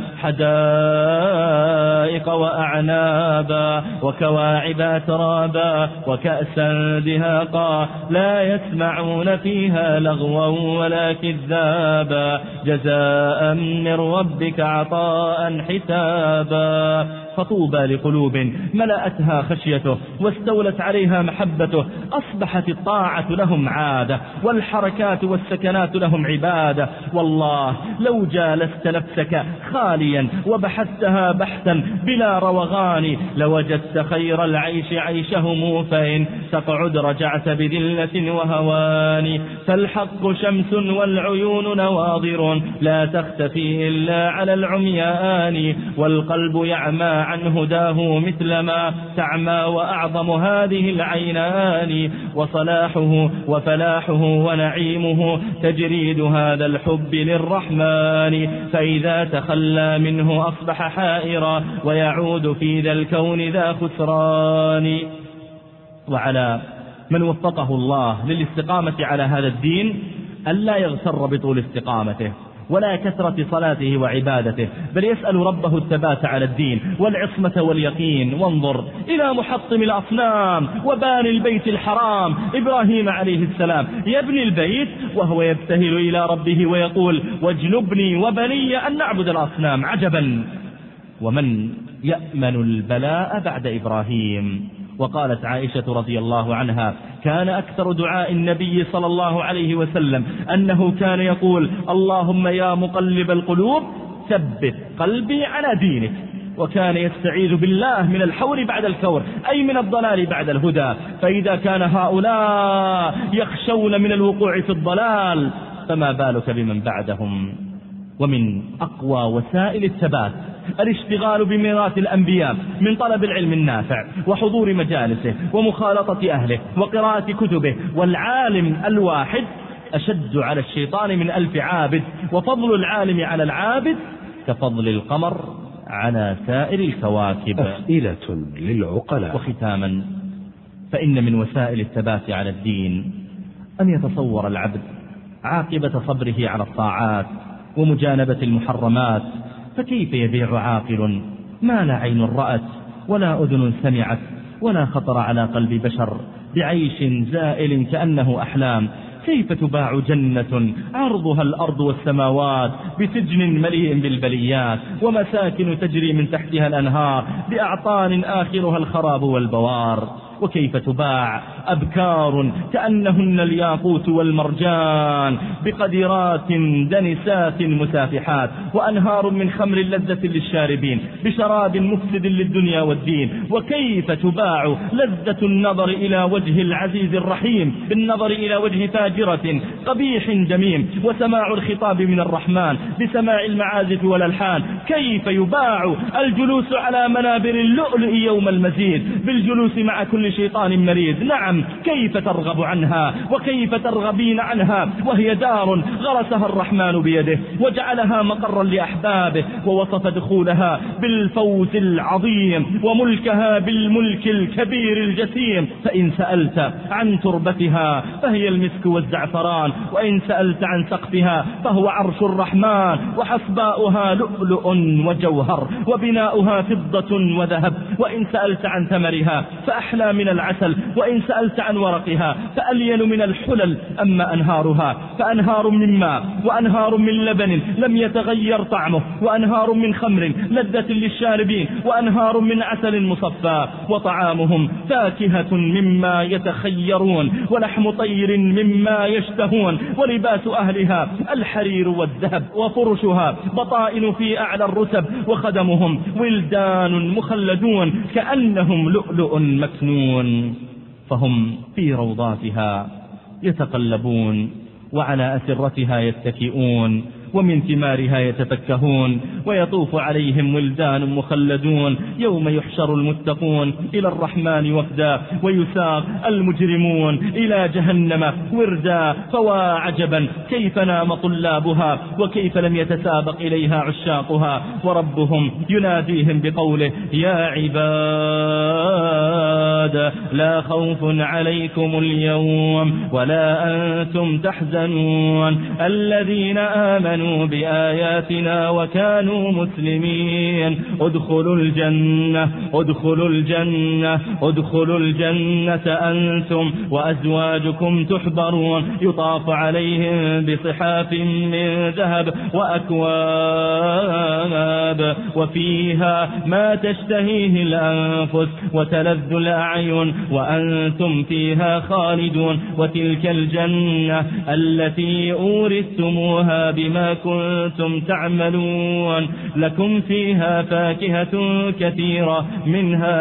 حدائق وأعنابا وكواعب أترابا وكأسا دهاقا، لا يسمعون فيها لغوا ولا كذابا، جزاء من ربك عطاء حسابا. فطوبى لقلوب ملأتها خشيته واستولت عليها محبته، أصبحت الطاعة لهم عادة، والحركات والسكنات لهم عبادة. والله لو جالست نفسك خاليا وبحثتها بحثا بلا روغان، لوجدت خير العيش عيشهم، فإن تقعد رجعت بذلة وهوان. فالحق شمس والعيون نواظر، لا تختفي إلا على العميان، والقلب يعمى عن هداه مثلما تعمى وأعظم هذه العينان. وصلاحه وفلاحه ونعيمه تجريد هذا الحب للرحمن، فإذا تخلى منه أصبح حائرا، ويعود في ذا الكون ذا خسران. وعلى من وفقه الله للاستقامة على هذا الدين ألا يغتر بطول استقامته ولا كثرة صلاته وعبادته، بل يسأل ربه الثبات على الدين والعصمة واليقين. وانظر إلى محطم الأصنام وباني البيت الحرام إبراهيم عليه السلام، يبني البيت وهو يبتهل إلى ربه ويقول: واجنبني وبني أن نعبد الأصنام. عجبا، ومن يأمن البلاء بعد إبراهيم؟ وقالت عائشة رضي الله عنها: كان أكثر دعاء النبي صلى الله عليه وسلم أنه كان يقول: اللهم يا مقلب القلوب ثبت قلبي على دينك. وكان يستعيذ بالله من الحور بعد الكور، أي من الضلال بعد الهدى. فإذا كان هؤلاء يخشون من الوقوع في الضلال، فما بالك بمن بعدهم؟ ومن أقوى وسائل الثبات الاشتغال بميراث الأنبياء من طلب العلم النافع وحضور مجالسه ومخالطة أهله وقراءة كتبه، والعالم الواحد أشد على الشيطان من ألف عابد، وفضل العالم على العابد كفضل القمر على سائر الكواكب. أسئلة للعقلاء. وختاما، فإن من وسائل الثبات على الدين أن يتصور العبد عاقبة صبره على الطاعات ومجانبة المحرمات، فكيف يبيع عاقل ما لا عين رأت ولا أذن سمعت ولا خطر على قلب بشر بعيش زائل كأنه أحلام؟ كيف تباع جنة عرضها الأرض والسماوات بسجن مليء بالبليات ومساكن تجري من تحتها الأنهار بأعطان آخرها الخراب والبوار؟ وكيف تباع أبكار كأنهن الياقوت والمرجان بقدرات دنسات مسافحات، وأنهار من خمر لذة للشاربين بشراب مفسد للدنيا والدين؟ وكيف تباع لذة النظر إلى وجه العزيز الرحيم بالنظر إلى وجه فاجرة قبيح جميم، وسماع الخطاب من الرحمن بسماع المعازف والألحان؟ كيف يباع الجلوس على منابر اللؤلؤ يوم المزيد بالجلوس مع كل شيطان مريد؟ نعم، كيف ترغب عنها وكيف ترغبين عنها وهي دار غرسها الرحمن بيده وجعلها مقرا لأحبابه، ووصف دخولها بالفوز العظيم وملكها بالملك الكبير الجسيم. فإن سألت عن تربتها فهي المسك والزعفران، وإن سألت عن سقفها فهو عرش الرحمن، وحصباؤها لؤلؤ وجوهر، وبناؤها فضة وذهب. وإن سألت عن ثمرها فأحلى من العسل، وإن سألت عن ورقها فألين من الحلل. أما أنهارها فأنهار من ماء، وأنهار من لبن لم يتغير طعمه، وأنهار من خمر لذة للشاربين، وأنهار من عسل مصفى. وطعامهم فاكهة مما يتخيرون، ولحم طير مما يشتهون، ولباس أهلها الحرير والذهب، وفرشها بطائن في أعلى الرتب، وخدمهم ولدان مخلدون كأنهم لؤلؤ مكنون. فهم في روضاتها يتقلبون، وعلى أسرتها يتكئون، ومن ثمارها يتفكهون، ويطوف عليهم ولدان مخلدون. يوم يحشر المتقون إلى الرحمن وفدا، ويساق المجرمون إلى جهنم وردا. فوا عجبا كيف نام طلابها، وكيف لم يتسابق إليها عشاقها. وربهم يناديهم بقوله: يا عباد لا خوف عليكم اليوم ولا أنتم تحزنون الذين آمنوا بآياتنا وكانوا مسلمين ادخلوا الجنة ادخلوا الجنة ادخلوا الجنة أنتم وأزواجكم تحبرون يطاف عليهم بصحاف من ذهب وأكواب وفيها ما تشتهيه الأنفس وتلذ الأعين وأنتم فيها خالدون وتلك الجنة التي أورثتموها بما كنتم تعملون لكم فيها فاكهة كثيرة منها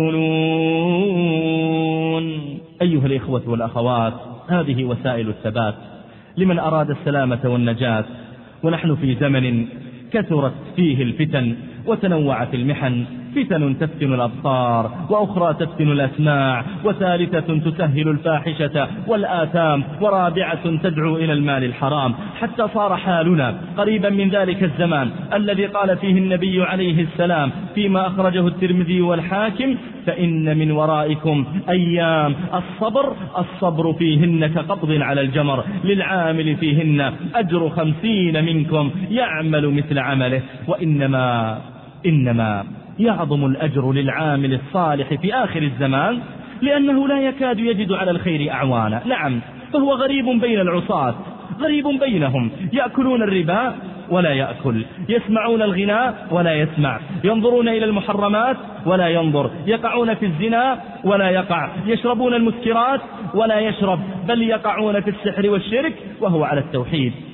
تأكلون. أيها الإخوة والأخوات، هذه وسائل الثبات لمن أراد السلامة والنجاة. ونحن في زمن كثرت فيه الفتن وتنوعت المحن، فتن تفتن الأبصار، وأخرى تفتن الأسماع، وثالثة تسهل الفاحشة والآثام، ورابعة تدعو إلى المال الحرام، حتى صار حالنا قريبا من ذلك الزمان الذي قال فيه النبي عليه السلام فيما أخرجه الترمذي والحاكم: فإن من ورائكم أيام الصبر الصبر فيهن كقبض على الجمر للعامل فيهن أجر خمسين منكم يعمل مثل عمله. وإنما إنما يعظم الأجر للعامل الصالح في آخر الزمان، لأنه لا يكاد يجد على الخير أعوانا. نعم، فهو غريب بين العصاة، غريب بينهم، يأكلون الربا ولا يأكل، يسمعون الغناء ولا يسمع، ينظرون إلى المحرمات ولا ينظر، يقعون في الزنا ولا يقع، يشربون المسكرات ولا يشرب، بل يقعون في السحر والشرك وهو على التوحيد.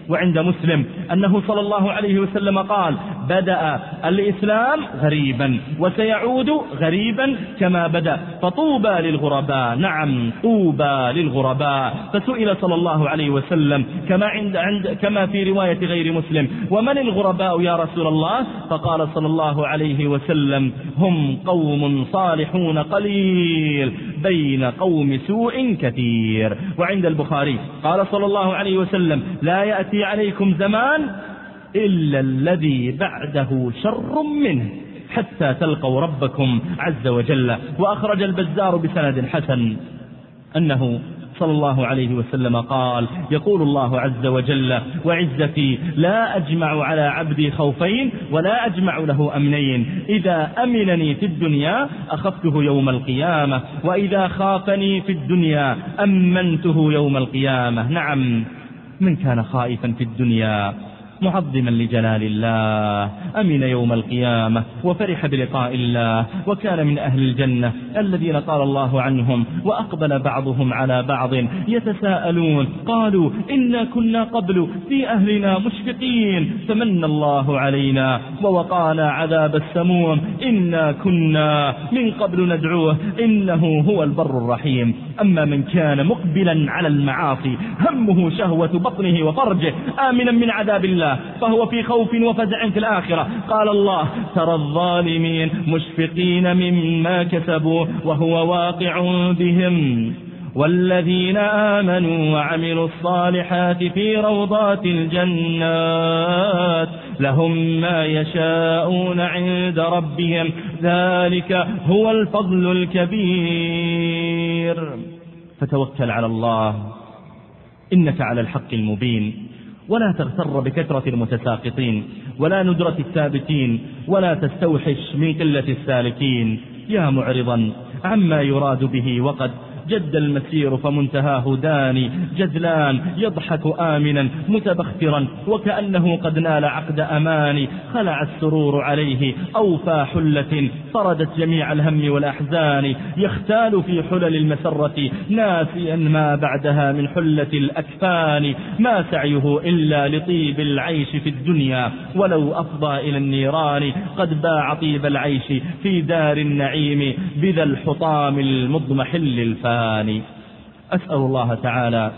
وعند مسلم أنه صلى الله عليه وسلم قال: بدأ الإسلام غريبا وسيعود غريبا كما بدأ، فطوبى للغرباء. نعم، طوبى للغرباء. فسئل صلى الله عليه وسلم كما عند عند كما في رواية غير مسلم: ومن الغرباء يا رسول الله؟ فقال صلى الله عليه وسلم: هم قوم صالحون قليل بين قوم سوء كثير. وعند البخاري قال صلى الله عليه وسلم: لا يأتي عليكم زمان إلا الذي بعده شر منه حتى تلقوا ربكم عز وجل. وأخرج البزار بسند حسن أنه صلى الله عليه وسلم قال: يقول الله عز وجل: وعزتي لا أجمع على عبدي خوفين ولا أجمع له أمنين، إذا أمنني في الدنيا أخفته يوم القيامة، وإذا خافني في الدنيا أمنته يوم القيامة. نعم، من كان خائفا في الدنيا معظما لجلال الله أمن يوم القيامة وفرح بلقاء الله، وكان من أهل الجنة الذين قال الله عنهم: وأقبل بعضهم على بعض يتساءلون قالوا إنا كنا قبل في أهلنا مشفقين فمن الله علينا ووقانا عذاب السموم إنا كنا من قبل ندعوه إنه هو البر الرحيم. أما من كان مقبلا على المعاصي همه شهوة بطنه وفرجه آمنا من عذاب الله فهو في خوف وفزع في الآخرة. قال الله: ترى الظالمين مشفقين مما كسبوا وهو واقع بهم، والذين آمنوا وعملوا الصالحات في روضات الجنات لهم ما يشاءون عند ربهم ذلك هو الفضل الكبير. فتوكل على الله إنك على الحق المبين، ولا تغتر بكثرة المتساقطين ولا ندرة الثابتين، ولا تستوحش من قلة السالكين. يا معرضا عما يراد به وقد جد المسير فمنتهاه داني جدلان، يضحك آمنا متبخترا وكأنه قد نال عقد أماني، خلع السرور عليه أوفى حلة طردت جميع الهم والأحزان، يختال في حلل المسرة ناسيا ما بعدها من حلة الأكفان، ما سعيه إلا لطيب العيش في الدنيا ولو أفضى إلى النيران، قد باع طيب العيش في دار النعيم بذا الحطام المضمحل الفاني. أسأل الله تعالى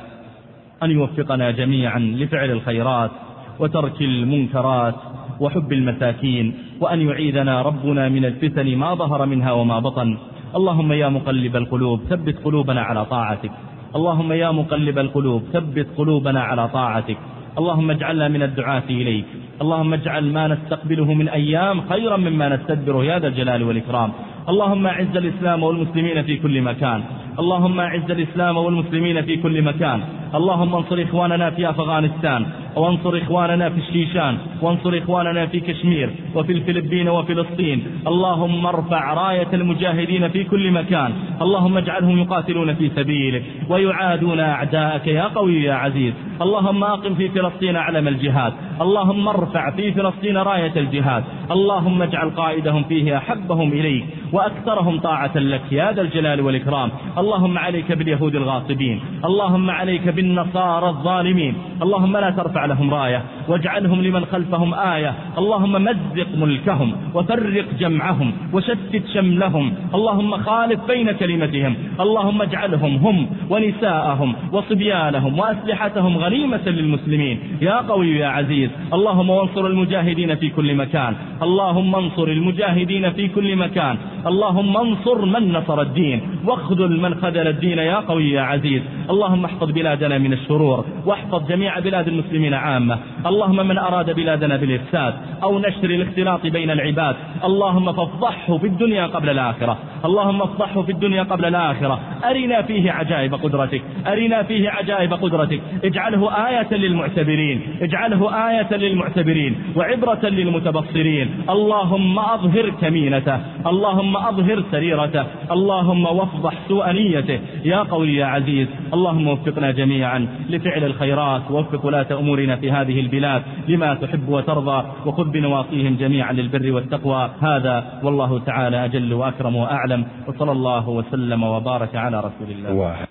أن يوفقنا جميعا لفعل الخيرات وترك المنكرات وحب المساكين، وأن يعيذنا ربنا من الفتن ما ظهر منها وما بطن. اللهم يا مقلب القلوب ثبت قلوبنا على طاعتك، اللهم يا مقلب القلوب ثبت قلوبنا على طاعتك. اللهم اجعلنا من الدعاة إليك، اللهم اجعل ما نستقبله من أيام خيرا مما نستدبره يا ذا الجلال والإكرام. اللهم اعز الإسلام والمسلمين في كل مكان، اللهم اعز الإسلام والمسلمين في كل مكان. اللهم انصر إخواننا في أفغانستان، وانصر إخواننا في الشيشان، وانصر إخواننا في كشمير وفي الفلبين وفلسطين. اللهم ارفع راية المجاهدين في كل مكان، اللهم اجعلهم يقاتلون في سبيلك ويعادون أعداءك يا قوي يا عزيز. اللهم أقم في فلسطين علم الجهاد، اللهم ارفع في فلسطين راية الجهاد، اللهم اجعل قائدهم فيه أحبهم إليك وأكثرهم طاعة لك يا ذا الجلال والإكرام. اللهم عليك باليهود الغاصبين، اللهم عليك بالنصارى الظالمين، اللهم لا ترفع لهم راية واجعلهم لمن خلفهم آية. اللهم مزق ملكهم وفرق جمعهم وشتت شملهم، اللهم خالف بين كلمتهم، اللهم اجعلهم هم ونساءهم وصبيانهم وأسلحتهم غنيمة للمسلمين يا قوي يا عزيز. اللهم وانصر المجاهدين في كل مكان، اللهم انصر المجاهدين في كل مكان، اللهم انصر من نصر الدين واخذل من خذل الدين يا قوي يا عزيز. اللهم احفظ بلادنا من الشرور واحفظ جميع بلاد المسلمين عامة. اللهم من أراد بلادنا بالإفساد أو نشر الاختلاط بين العباد اللهم فافضحه في الدنيا قبل الآخرة، اللهم افضحه في الدنيا قبل الآخرة. أرنا فيه عجائب قدرتك، أرنا فيه عجائب قدرتك، اجعله آية للمعتبرين، اجعله آية للمعتبرين وعبرة للمتبصرين. اللهم أظهر كمينته، اللهم أظهر سريرته، اللهم وافضح سوء نيته يا قوي يا عزيز. اللهم وفقنا جميعا لفعل الخيرات، ووفق ولاة أمورنا في هذه البلاد لما تحب وترضى، وخذ بنواصيهم جميعا للبر والتقوى. هذا والله تعالى أجل وأكرم وأعلم، وصلى الله وسلم وبارك على رسول الله.